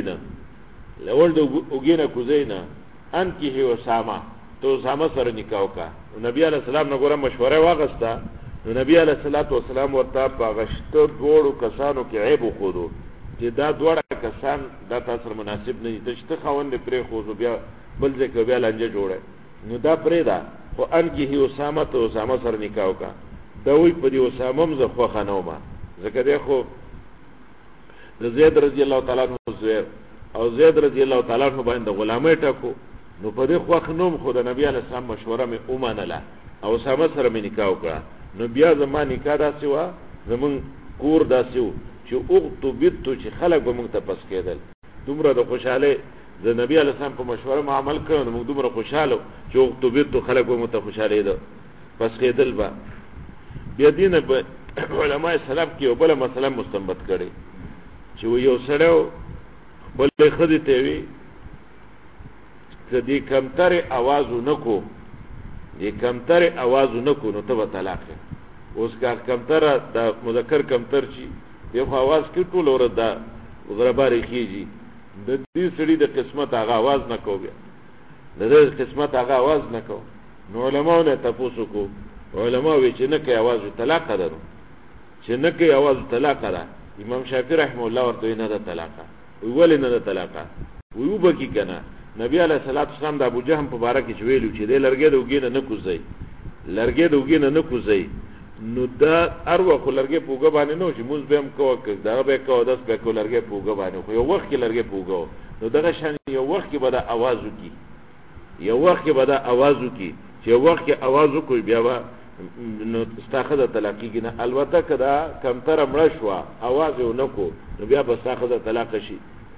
Speaker 2: کوزینا ان کې هو اسامه تو اسامه سره نکاح کا. نبی علیہ السلام نه ګوره مشوره واغستا. نو نبی علیہ الصلوۃ والسلام ورته پاغشتو دوړو کسانو کې عیب خودو چې دا دوړه کسان دا تاسو مناسب نه دي چې خوند پرې خو بیا بل ځکه بیا لنجه جوړه. نو دا پرې دا خو ان کې هو اسامه تو اسامه سره نکاح کا. دا وی په دې اسامه مزه خو خنومه ځکه دی خو د زید رضی الله تعالی عنہ زویر او زید رضی الله تعالی عنہ باندې غلامه ټکو. نو په دې خو خنوم خو د نبی علیہ السلام مشوره مې اومنله او اسامه سره مې نکاح وکړه. نو بیا زما نکاح داسې وا زمون کور داسې و چې اوغتو بیتو چې خلک به موږ ته پس کېدل. دومره د خوشاله د نبی علیہ السلام په مشوره ما عمل کړو نو موږ دومره خوشاله چې اوغتو بیتو خلک به موږ ته خوشاله ده پس کېدل. با بیا دینه په علماء سلام کې یو بل مسله مستنبط کړي چې یو سړی بل خدي ته وی چې دې کمتر आवाज نکو نو ته طلاق اوس کا کمتر دا مذکر کمتر شي یو आवाज کې ټول ور دا غرباري کیږي د دې سړي د قسمت هغه आवाज نه کوي د دې قسمت هغه आवाज نه کوي نو علماء نه تاسو کو علماء وی چې نه کوي आवाज طلاق ده چې نه کوي आवाज طلاق ده امام شافعي رحم الله ورته نه ده طلاق ولې نه ده طلاق ویو بکی کنه نبی علیہ الصلوۃ والسلام د ابو جهم په باره کې ویلو چې د لرګې د وګینه نه کوزي لرګې د وګینه نه کوزي نو دا اروا خو لرګې پوګه باندې نو چې موږ به هم کوو دا به کوو داس به کوو لرګې پوګه باندې خو یو وخت کې لرګې پوګه نو دغه شان یو وخت کې به دا आवाज وکي یو وخت کې به دا आवाज وکي چې یو وخت کې आवाज وکوي بیا به نو استاخذ طلاقی کنه البته کدا کمتر مړ شو आवाज یو نکو نو بیا به استاخذ طلاق شي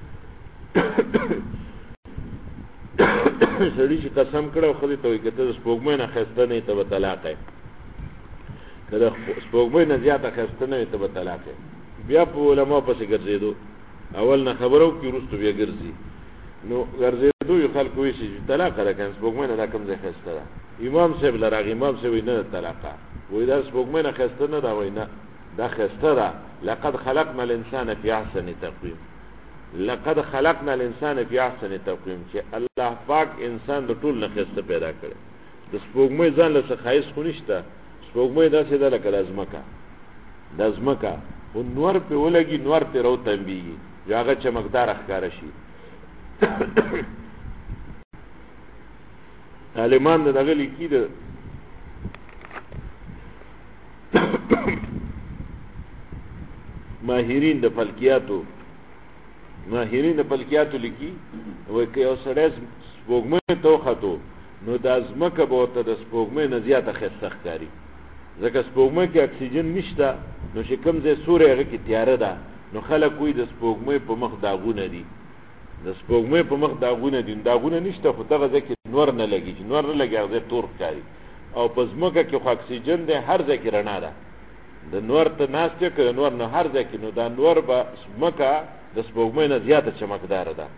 Speaker 2: سړي چې قسم کړو خو دې ته کته سپوږمۍ نه خسته نه ته طلاق ہے کله سپوږمۍ نه زیاته خسته نه ته طلاق ہے بیا په علماء پسې ګرځېدو اول نه خبرو کې وروسته بیا ګرځي نو ګرځېدو یو خلک وایي چې طلاق راکړي سپوږمۍ نه کوم ځای خسته ده امام صاحب لراغ امام صاحب نه طلاق وای دا سپوږمۍ نه خسته نه دا وای نه دا خسته ده لقد خلقنا الانسان في احسن تقويم لقد خلقنا الانسان في احسن تقويم چې الله پاک انسان د ټول نه خسته پیدا کړي د سپوږمۍ ځان له خایس خونښته سپوږمۍ داسې ده لکه د ازمکه او نور په ولګي نور ته رو تنبیږي هغه چمکدار ښکار شي عالمان دغه لیکي د ماهرین د فلکیاتو لیکي وای که یو سړی سپوږمۍ ته وختو نو د ازمکه به ورته د سپوږمۍ نه زیاته ښایسته ښکاري ځکه سپوږمۍ کې اکسیجن نشته نو چې کوم ځای سوری هغه کې تیاره ده نو خلک وایي د سپوږمۍ په مخ داغونه دي د سپوږمۍ په مخ داغونه نشته خو دغه ځای کې نور نه لګي چې نور نه لګي هغه ځای تور ښکاري او په ځمکه کې خو اکسیجن دی هر ځای کې رڼا ده د نور ته ناست که د نور نه هر ځای کې نو دا نور به ځمکه د سپوږمۍ نه زیاته چمکداره ده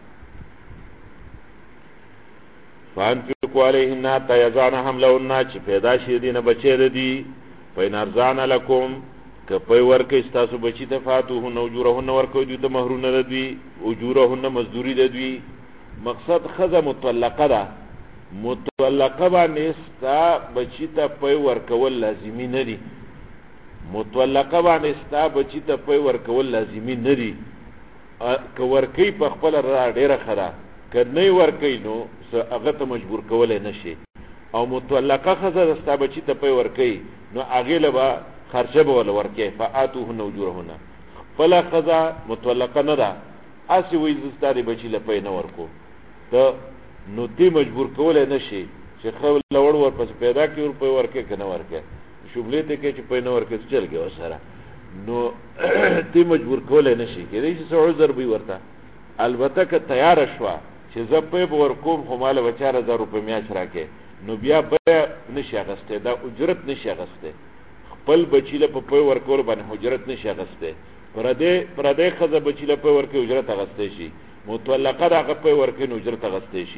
Speaker 2: فانفقوا علیهن حتی یضعن حملهن چې پیدا شي دي نه بچی دي فإن أرضعن لكم که پی ورکوي ستاسو بچی ته فاتوهن اجورهن ورکوي دوی ته مهرونه د دوی اجورهن مزدوري د دوی مقصد ښځه مطلقه ده مطلقه باندې ستا بچی ته پی ورکول لازمي نه دي مطلقه باندې ستا بچی ته پی ورکول لازمي نه دي که ورکوي په خپله ډېره ښه ده که نه ورکوي نو هغه ته مجبور کولی نه شي او مطلقه ښځه د ستا بچی ته پی ورکوي نو هغې له به خرچه به وله ورکوي فآتوهن اجورهن خپله ښځه مطلقه نه ده هسې وایي زه ستا د بچي له پی نه ورکو ته نو دې مجبور کولی نه شي چې ښه لوړ ورپسې پیدا کړي ور پی ورکوي که نه ورکوي شبلې ته کوي چې پی نه ورکوي چل کړي ورسره نو دې مجبور کولی نه شي کېدای شي څه عذر به ورته البته که تیاره شوه چې زه پی به ورکوم خو ماله به 4000 روپۍ میاشت راکړې نو بیا بیه نشي اخیستی دا اجرت نشي اخیستی خپل بچی له په پی ورکول باندې اجرت نشي اخیستی پردی ښځه بچی له پی ورکوي اجرت اخیستی شي مطلقه د هغه پی ورکوي نو اجرت اخیستی شي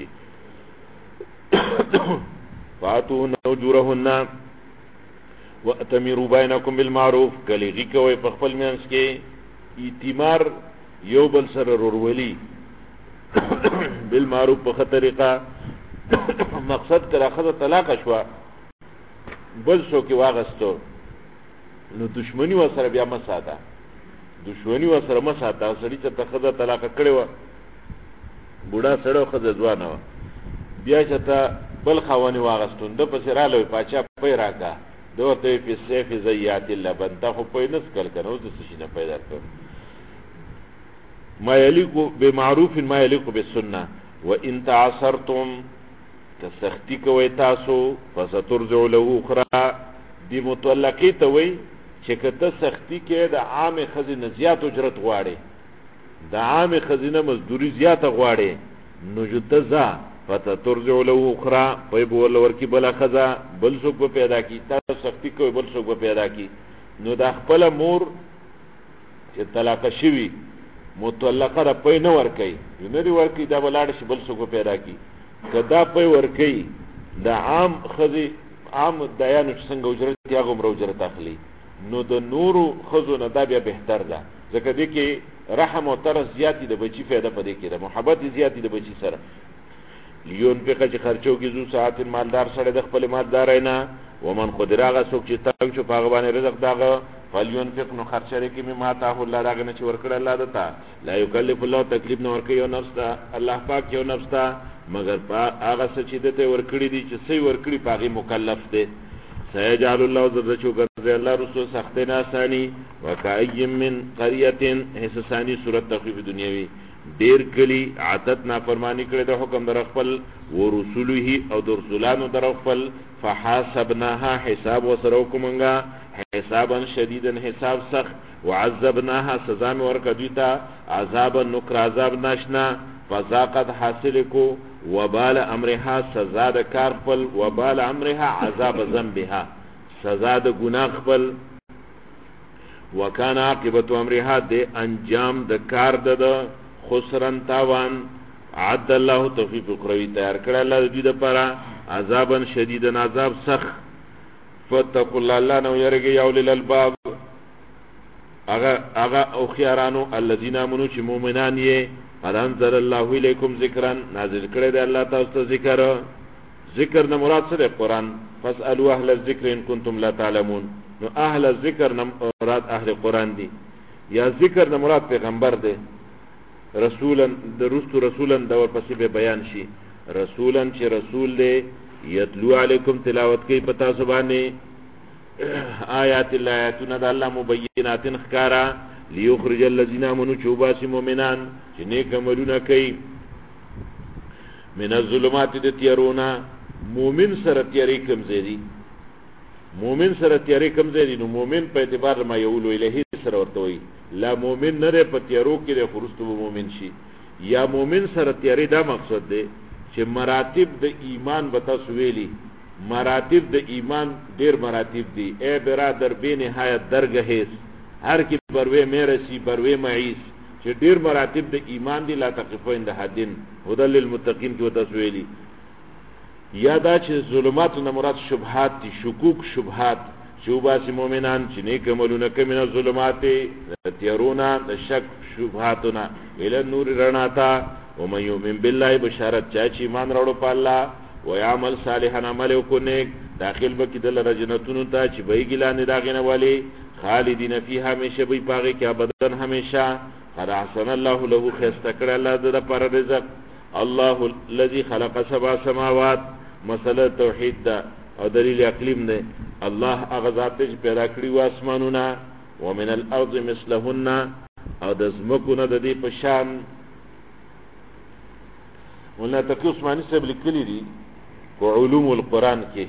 Speaker 2: فاتوهن اجورهن واتمروا بینکم بالمعروف کلیغي کوئ په خپل منځ کې ائتمار یو بل سره ورولي بالمعروف په ښه طریقه مقصد کله ښځه طلاق شوه بل څوک یې واغستو نو دشمني ورسره بیا مه ساته دشمني ورسره مه ساته سړي چې ته ښځه طلاقه کړې وه بوډا سړی او ښځه ځوانه وه بیا چې ته بل خاوند یې واغستون ده پسې راغلی پاچا پی راکړه ده ورته وایي فی السیف ضیعت اللبن تا خو پی نه څکل که نه اوس د څه شي نه پی درکړم ما یلیق بمعروف ما یلیق بالسنه وان تعثرتم که سختی کوئ تاسو فسترجع له اخرى دی مطلقې ته وایي چې که ته سختی کې د عامې ښځې نه زیات اجرت غواړې د عامې ښځې نه مزدوري زیاته غواړې نو جو ته ځه فترجع له اخرى پی به ورله ورکړي بله ښځه بل څوک به پیدا کړي تاسو سختی کوئ بل څوک به پیدا کړي نو دا خپله مور چې طلاقه شوي مطلقه د پی نه ورکوي یو نه دې ورکوي دا به لاړه شي بل څوک به پیدا کړي که دا پی ورکوي د عام ښځې عام دایانو چې څنګه اجرت یا غومره اجرت اخلي نو د نورو ښځو نه دا بیا بهتر ده ځکه دې کې رحم او طرز زیاتې د بچي فایده په دې کې ده محبت زیاتې د بچي سره لینفق چې خرچو کې ذو ساعت مالدار سره د خپل مالدار نه ومن قدر هغه څوک چې تنګ شو په هغه باندې رزق داغه فلینفق نو خرچره کې مما ته الله داغه نه چې ورکړه الله دته لا یکلف الله تکلیف نه ورکړي یو نفس ته الله پاک یو نفس ته مگر هغه څه چې دته ورکړي دي چې صحیح ورکړي پاغي مکلف دي سيجعل الله ذل شکر الله رسول سخت نه ثاني وکای من قريه حسانی صورت تخفیف دنیوي ډیر کلی عادت نافرمانی کړي د حکم در خپل او رسوله او د رسولانو در خپل فحاسبناها حساب وسرو کومنګا حسابا شدیدا حساب سخت وعذبناها سزا مې ورکړیتا عذاب نکر عذاب ناشنا فذاقت حاصل کو وبال امرها سزا د کار خپل وبال امرها عذاب ذنبها سزا د ګناه خپل وکانه عاقبت امرها د انجام د کار د خسرن تاوان عد الله توفیق قروی تیار کړه الله دې لپاره عذابا شدیدا عذاب سخت فتقوا الله نو يرګي یول الالباب اغا او خيارانو الذين امنوا چې مؤمنان یې قد انزل الله الیکم ذکرا نازل کړی دی الله تاسو ته ذکر نه مراد څه دی قران فاسالوا اهل الذکر ان کنتم لا تعلمون نو اهل الذکر نه مراد اهل قران دی یا ذکر نه مراد پیغمبر دی رسولن د رسولن د ورپسې به بیان شي رسولن چې رسول دی یتلو علیکم تلاوت کوي پتا سبانه آیات الله آیاتنا د الله مبینات خکارا لیخرج الذین آمنوا چوباس مؤمنان چې نیک عملونه کوي من الظلمات د تیرونا مؤمن سره تیری کمزوري مؤمن سره تیری کمزوري نو مؤمن په اعتبار ما یولو الهی سره ورته وي لا مؤمن نه په تیرو کې د خرستو مؤمن شي یا مؤمن سره تیری دا مقصد دی چې مراتب د ایمان بتا سویلی مراتب د ایمان ډیر مراتب دي اے برادر به نهایت درګه هیڅ هر کی بروي میرسی بروي معیس چې ډیر مراتب د ایمان دي لا تقفو عند حدن هدل للمتقین کې وتسویلی یادا چې ظلمات نه مراد شبهات دي شکوک شبهات شوباس مؤمنان چې نیک عملونه کوي من ظلمات تیرونا د شک شبهاتنا ال نور رڼاتا ومن يؤمن بالله بشارت چا چې ایمان راوړو په الله ويعمل صالحا عمل وکړي داخل بکی دل رجنتونو ته چې به ګلانه داغنه والی خالدین فیها همیشه به پاغه کې ابدن همیشه قد احسن الله له خستکړه الله د پر رزق الله الذي خلق سبع سماوات مسله توحید ده او دلیل عقلیم ده الله هغه ذات چې پیدا کړی و اسمانونه ومن الارض مثلهن او د زمکونه د دې په شان ولنه تقی عثماني صاحب لیکلی دي په علوم القرآن کې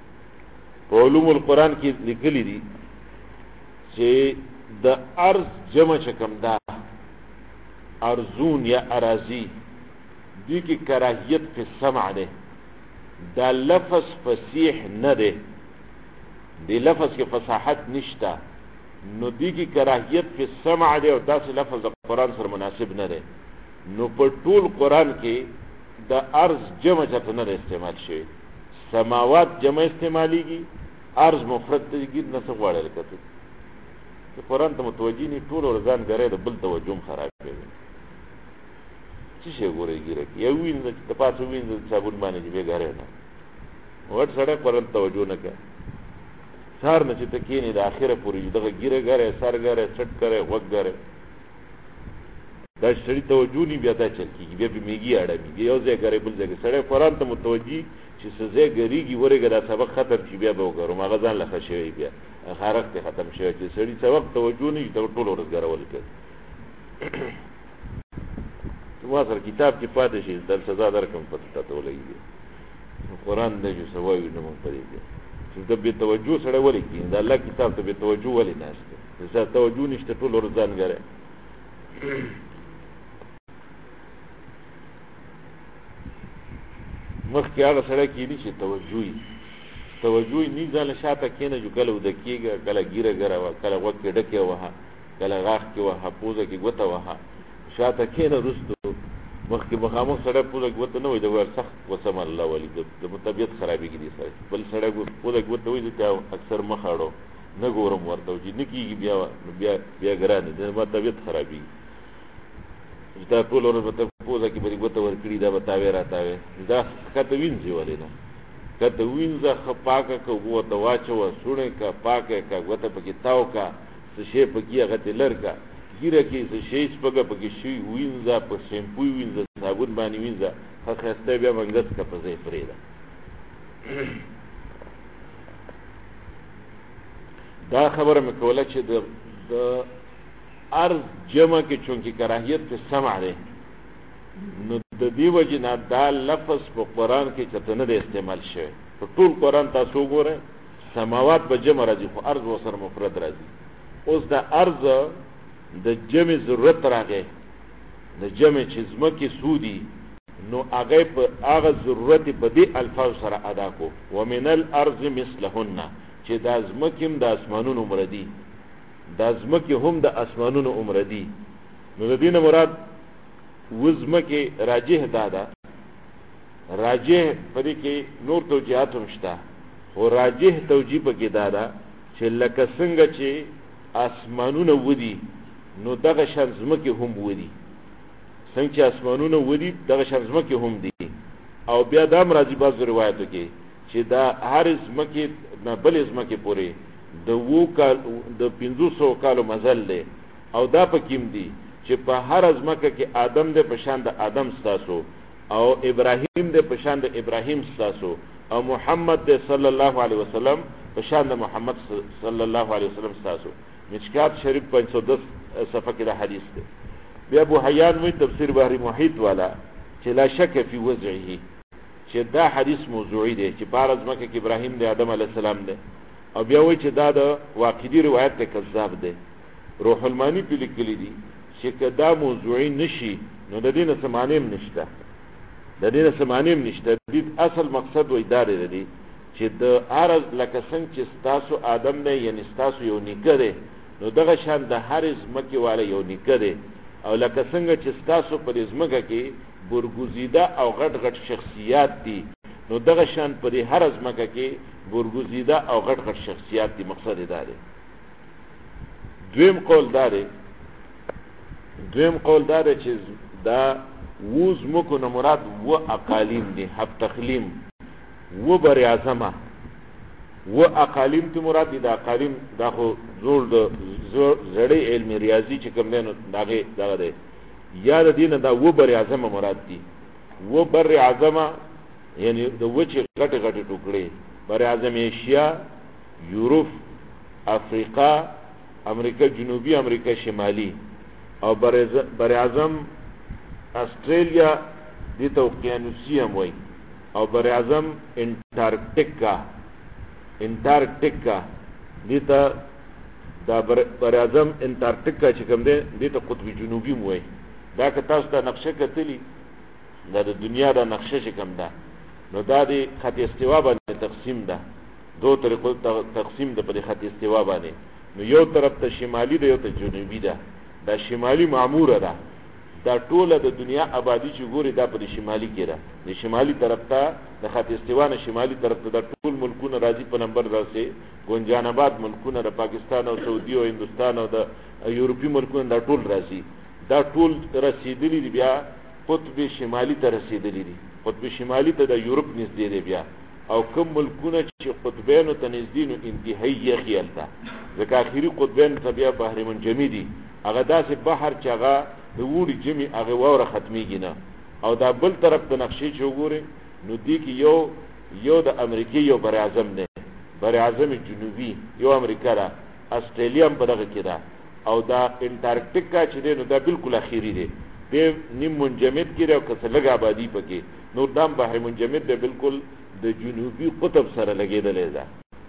Speaker 2: لیکلی دي چې د ارض جمع چکم دا ارزون یا اراضی دی کی کراهیت فی السمع ده دا لفظ فصیح نه ده دی لفظ کی فصاحت نشتا نو دی کی کراهیت فی السمع ده او داس لفظ قرآن سره مناسب نه ده نو په ټول قرآن کې د ارض جمع چته نه استعمال شي سماوات جمع استعمالیږي ارض مفرد دیږي نه څه غواړل کته قرآن ته متوجی نه ټول ورزان غره د بل توجه خراب کوي چې شي ګورېږي یو وین د پاتو وین د صابون باندې به غره نه ور سره قرآن توجه نه کوي سار نه چې تکینه د اخره پوری دغه ګیره غره سر غره چټ غره وګ غره دا شری توجه نی بیا دا چل کیږي بیا به میږي اړه میږي یو ځای غره بل ځای سره قرآن ته متوجی چې سزا غریږي ورګه دا سبق ختم شي بیا به وګورم هغه ځان لخوا شوی بیا خارق ته ختم شوی چې سړي سبق توجه نه ټول ورځ غرول کوي ما سره کتاب کې پاتې شي د سزا درکم پته ته ولګي قرآن دې جو سوایو نه مونږ پرې دي چې د به توجه سره ولې کې دا الله کتاب ته به توجه ولې ناشته زه توجه نشته ټول ورځ ځان غره مخکې هغه سره کې دي چې توجه نه ځل شاته کېنه جو کله د کېګه کله ګیره غره وا کله وکړه ډکه وها کله غاخ کې وها پوزه کې غوته وها شاته کېنه رستو مخکې مخامخ سړی پوزه ګوته نه وایي د ویل سخت وسم الله ولي د طبیعت خرابېږي دې سره بل سړی پوزه ګوته وایي ځکه اکثر مخ اړو نه ګورم ورته چې نه کېږي بیا ګران دي ما طبیعت خرابېږي چې تا ټول ورځ به ته پوزه کې به دې ګوته ورکړي دا به تاوې راتاوې دا کته وینځي ولې نه کته وینځه ښه پاکه که اوبو ورته واچوه سوڼې که پاکه که ګوته پکې تاو که څه شی پکې هغه ترې لر که ګیره کې څه شی سپږه پکې شوي وینځه په شیمپو وینځه صابون باندې وینځه ښه ښایسته بیا منګس که په ځای پرېږده دا خبره مې کوله چې د عرض جمع کې چونکې کراهیت په سمع دی نو د دې وجې نه دا لفظ په قرآن کې چېرته نه دی استعمال شوی په ټول قرآن تاسو وګورئ سماوات به جمع راځي خو عرض ورسره مفرد راځي اوس د عرض د جمع ضرورت راغی د جمع چې ځمکې سودي نو هغه په هغه ضرورت په دې الفاظ سره ادا کو ومن الارض مثلهن چې دا ځمکې هم د اسمانونو عمر دي دا ځمکې هم د اسمانونو عمر دي نو د دې نه مراد وځمکې راجح دا ده راجح په دې کې نور توجیهات هم شته خو راجح توجیه پکې دا ده چې لکه څنګه چې اسمانونه ودي نو دغه شان ځمکې هم ودي څنګه چې اسمانونه ودي دغه شان ځمکې هم دي او بیا دا هم راځي بعضو روایتو کې چې دا هر ځمکې نه بلې ځمکې پورې د 500 کالو مزل دی او دا پکې هم دي چې په هر ځمکه کې آدم دی په شان د آدم ستاسو او ابراهیم دی په شان د ابراهیم ستاسو او محمد دی صلی الله علیه وسلم په شان د محمد صلی الله علیه وسلم ستاسو مشکات شریف 510 صفحه کې دا حدیث دی بیا ابو حیان وی تفسیر بحری محیط والا چې لا شک فی وضعه چې دا حدیث موضوعی دی چې په هر ځمکه کې ابراهیم دی آدم علیه السلام دی او بیا وی چې دا د واقعي روایت ته کذاب دی روح المانی په لیکلي دي چې کدا موضوعی نشي نو د دې نه سمانیم نشته د دې نه سمانیم نشته د اصل مقصد وای دا دی چې د عرض لکه څنګه چې ستاسو آدم نه یعنی ستاسو یو نیکه دی نو دغه شان د هر ځمکې والا یو نیکه دی او لکه څنګه چې ستاسو په ځمکه کې برګزیده او غټ غټ شخصیات دي نو دغه شان په هر ځمکه کې برګزیده او غټ غټ شخصیات دي مقصد دا دی دویم قول دا دی چې دا ووز مکو نه مراد و اقالیم دي حب تقلیم و بر اعظمه و اقالیم ته مراد دي دا اقالیم دا خو زړی علم ریاضی چې کوم دی نو دغه دی یا د دینه دا و بر اعظمه مراد دي و بر اعظمه یعنی د وچه غټ غټ ټوکړي بر اعظم ایشیا یورپ افریقا امریکا جنوبی امریکا شمالی او بر اعظم استرالیا دیتا اوقیانوسی هم وی او بر اعظم انٹارکٹیکا دیتا دا بر اعظم انٹارکٹیکا چې کوم دی دیتا قطب جنوبی هم وی دا که تاسو ته نقشه کتلی دا د دنیا دا نقشه چې کوم ده نو دا د خط استوا باندې تقسیم ده دو طریقو تقسیم ده په خط استوا باندې نو یو طرف ته شمالی ده یو ته جنوبی ده دا شمالی معموره ده دا ټوله د دنیا آبادی چې ګوري دا په شمالي کې ده د شمالي طرف ته د خط استوا نه شمالي طرف ته د ټول ملکونه راځي په نمبر راځي ګونجان آباد ملکونه د پاکستان او سعودي او هندستان او د یورپی ملکونه دا ټول راځي دا ټول رسیدلی دي بیا قطب شمالی ته رسیدلی دي قطب شمالی ته د یورپ نږدې دی بیا او کوم ملکونه چې قطبینو ته نږدې نو انتهایی یخي هلته ځکه اخري قطبین ته بیا بحر منجمد دي هغه داسې بحر چې هغه د وړي جمعي هغه واوره ختمیږي نه او دا بل طرف د نقشې چې وګورئ نو دې کې یو د امریکې یو بر اعظم دی بر اعظم جنوبي یو امریکا ده استرالیا هم په دغه کې ده او دا انټارکټیکا چې دی نو دا بالکل اخیری دی دی نیم منجمد کې دی او که څه لږ آبادي پکې نور دا هم بحر منجمد دی بالکل د جنوبي قطب سره لګېدلی ده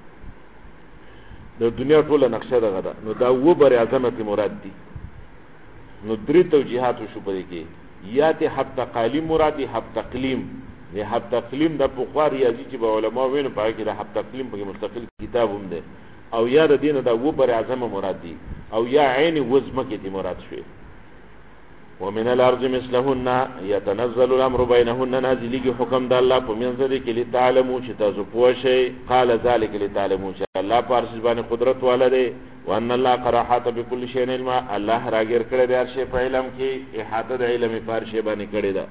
Speaker 2: د دنیا ټوله نقشه دغه ده نو دا و بر اعظم ته مراد دي نو درې توجیهات شو پدې کې یا ته حب تقالیم مراد دي حب تقلیم نه حب تقلیم د پوخوا ریاضي چې به علما ویني په کې د حب تقلیم په مستقل کتاب هم ده او یا د دینه دا و بر اعظم مراد دي او یا عین وزمه کې مراد شوی ومن الارض مثلهن يتنزل الامر بينهن نازلي حکم د الله په منځ کې لتعلموا چې تاسو پوه شئ قال ذلك لتعلموا چې الله پارس باندې قدرت والده وان الله قرحات بكل شيء علم الله راګر کړی دی هر شی په علم کې احاطه د علم په هر شی باندې کړی ده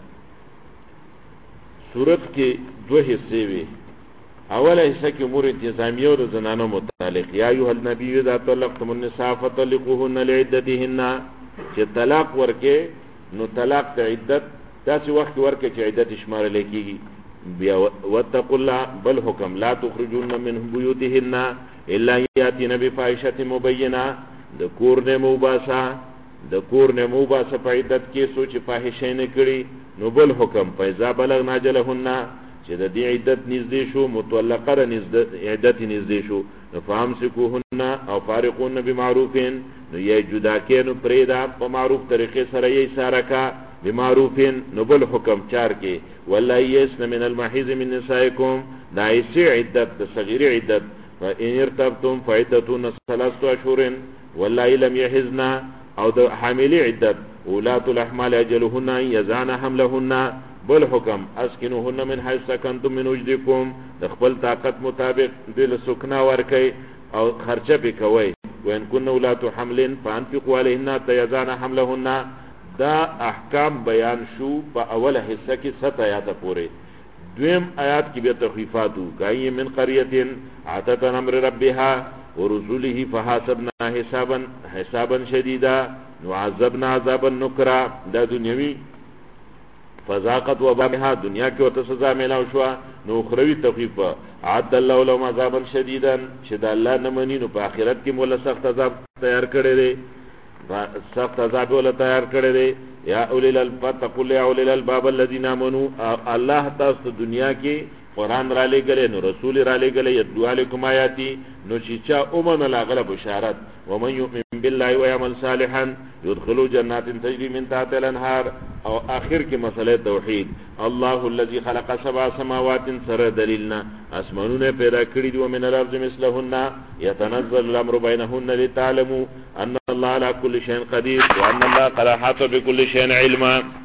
Speaker 2: سورت کې دوه حصے وي اوله حصہ کې امور انتظامیه او زنانو متعلق یا ایها النبی اذا طلقتم النساء فطلقوهن لعدتهن چې طلاق ورکه نو طلاق ته عدت داسې وخت ورکه چې عدت شمار لیکيږي بیا واتقوا الله بل حکم لا تخرجون من بيوتهن الا ياتين بفاحشه مبينه د کور نه مباسه په عدت کې سوچ فاحشه نه کړي نو بل حکم فاذا بلغنا اجلهن چې د دې عدت نږدې شو متولقه عدت نږدې شو فامسكوهن او فارقوهن بمعروف نو یې جدا کینو پریدا په معروف طریقې سره یې سارکا بمعروف نو بل حکم چار کې والله یسن من المحیض من نسائکم دا ایسی عدت صغیر عدت فإن ارتبتم فعدتهن 3 اشهر والله لم يحزن او د حامل عدت اولات الاحمال اجلهن يزعن حملهن بل حکم اسکنوهن من حيث سکنتم من وجدكم د خپل طاقت مطابق دل سکنا ورکي او خرچه وکوي وان كن اولات حمل فانفقوا عليهن تيزعن حملهن دا احکام بیان شو په اوله حصہ کې 7 آیات پورې دویم آیات کې به تخفیفات کوي من قريه عتت امر ربها ورسوله فحاسبنا حسابا شديدا وعذبنا عذابا نكرا دا دنیوي فذاقت وبالها دنیا کې ورته سزا ملاو شو نو اخروی تخفیف عد الله لهم عذابا شديدا شد الله نه مني نو په آخرت کې مولا سخت عذاب تیار کړی دی سخت عذاب ولا تیار کړی دی یا اولی الالباب تقول یا اولی الالباب الذين امنوا الله تاسو دنیا کې قران را لګلې نو رسول را لګلې یدعو علیکم آیاتی نو چې چا اومن لاغله بشارت ومن يؤمن بالله ويعمل صالحا يدخلوا جنات تجري من تحتها الانهار او اخر کې مسئله توحید الله الذي خلق 7 سماوات سر دلیلنا اسمانونه پیدا کړی دي ومن الارض مثلهن يتنزل الامر بينهن لتعلموا ان الله على كل شيء قدير وان الله قد احاط بكل شيء علما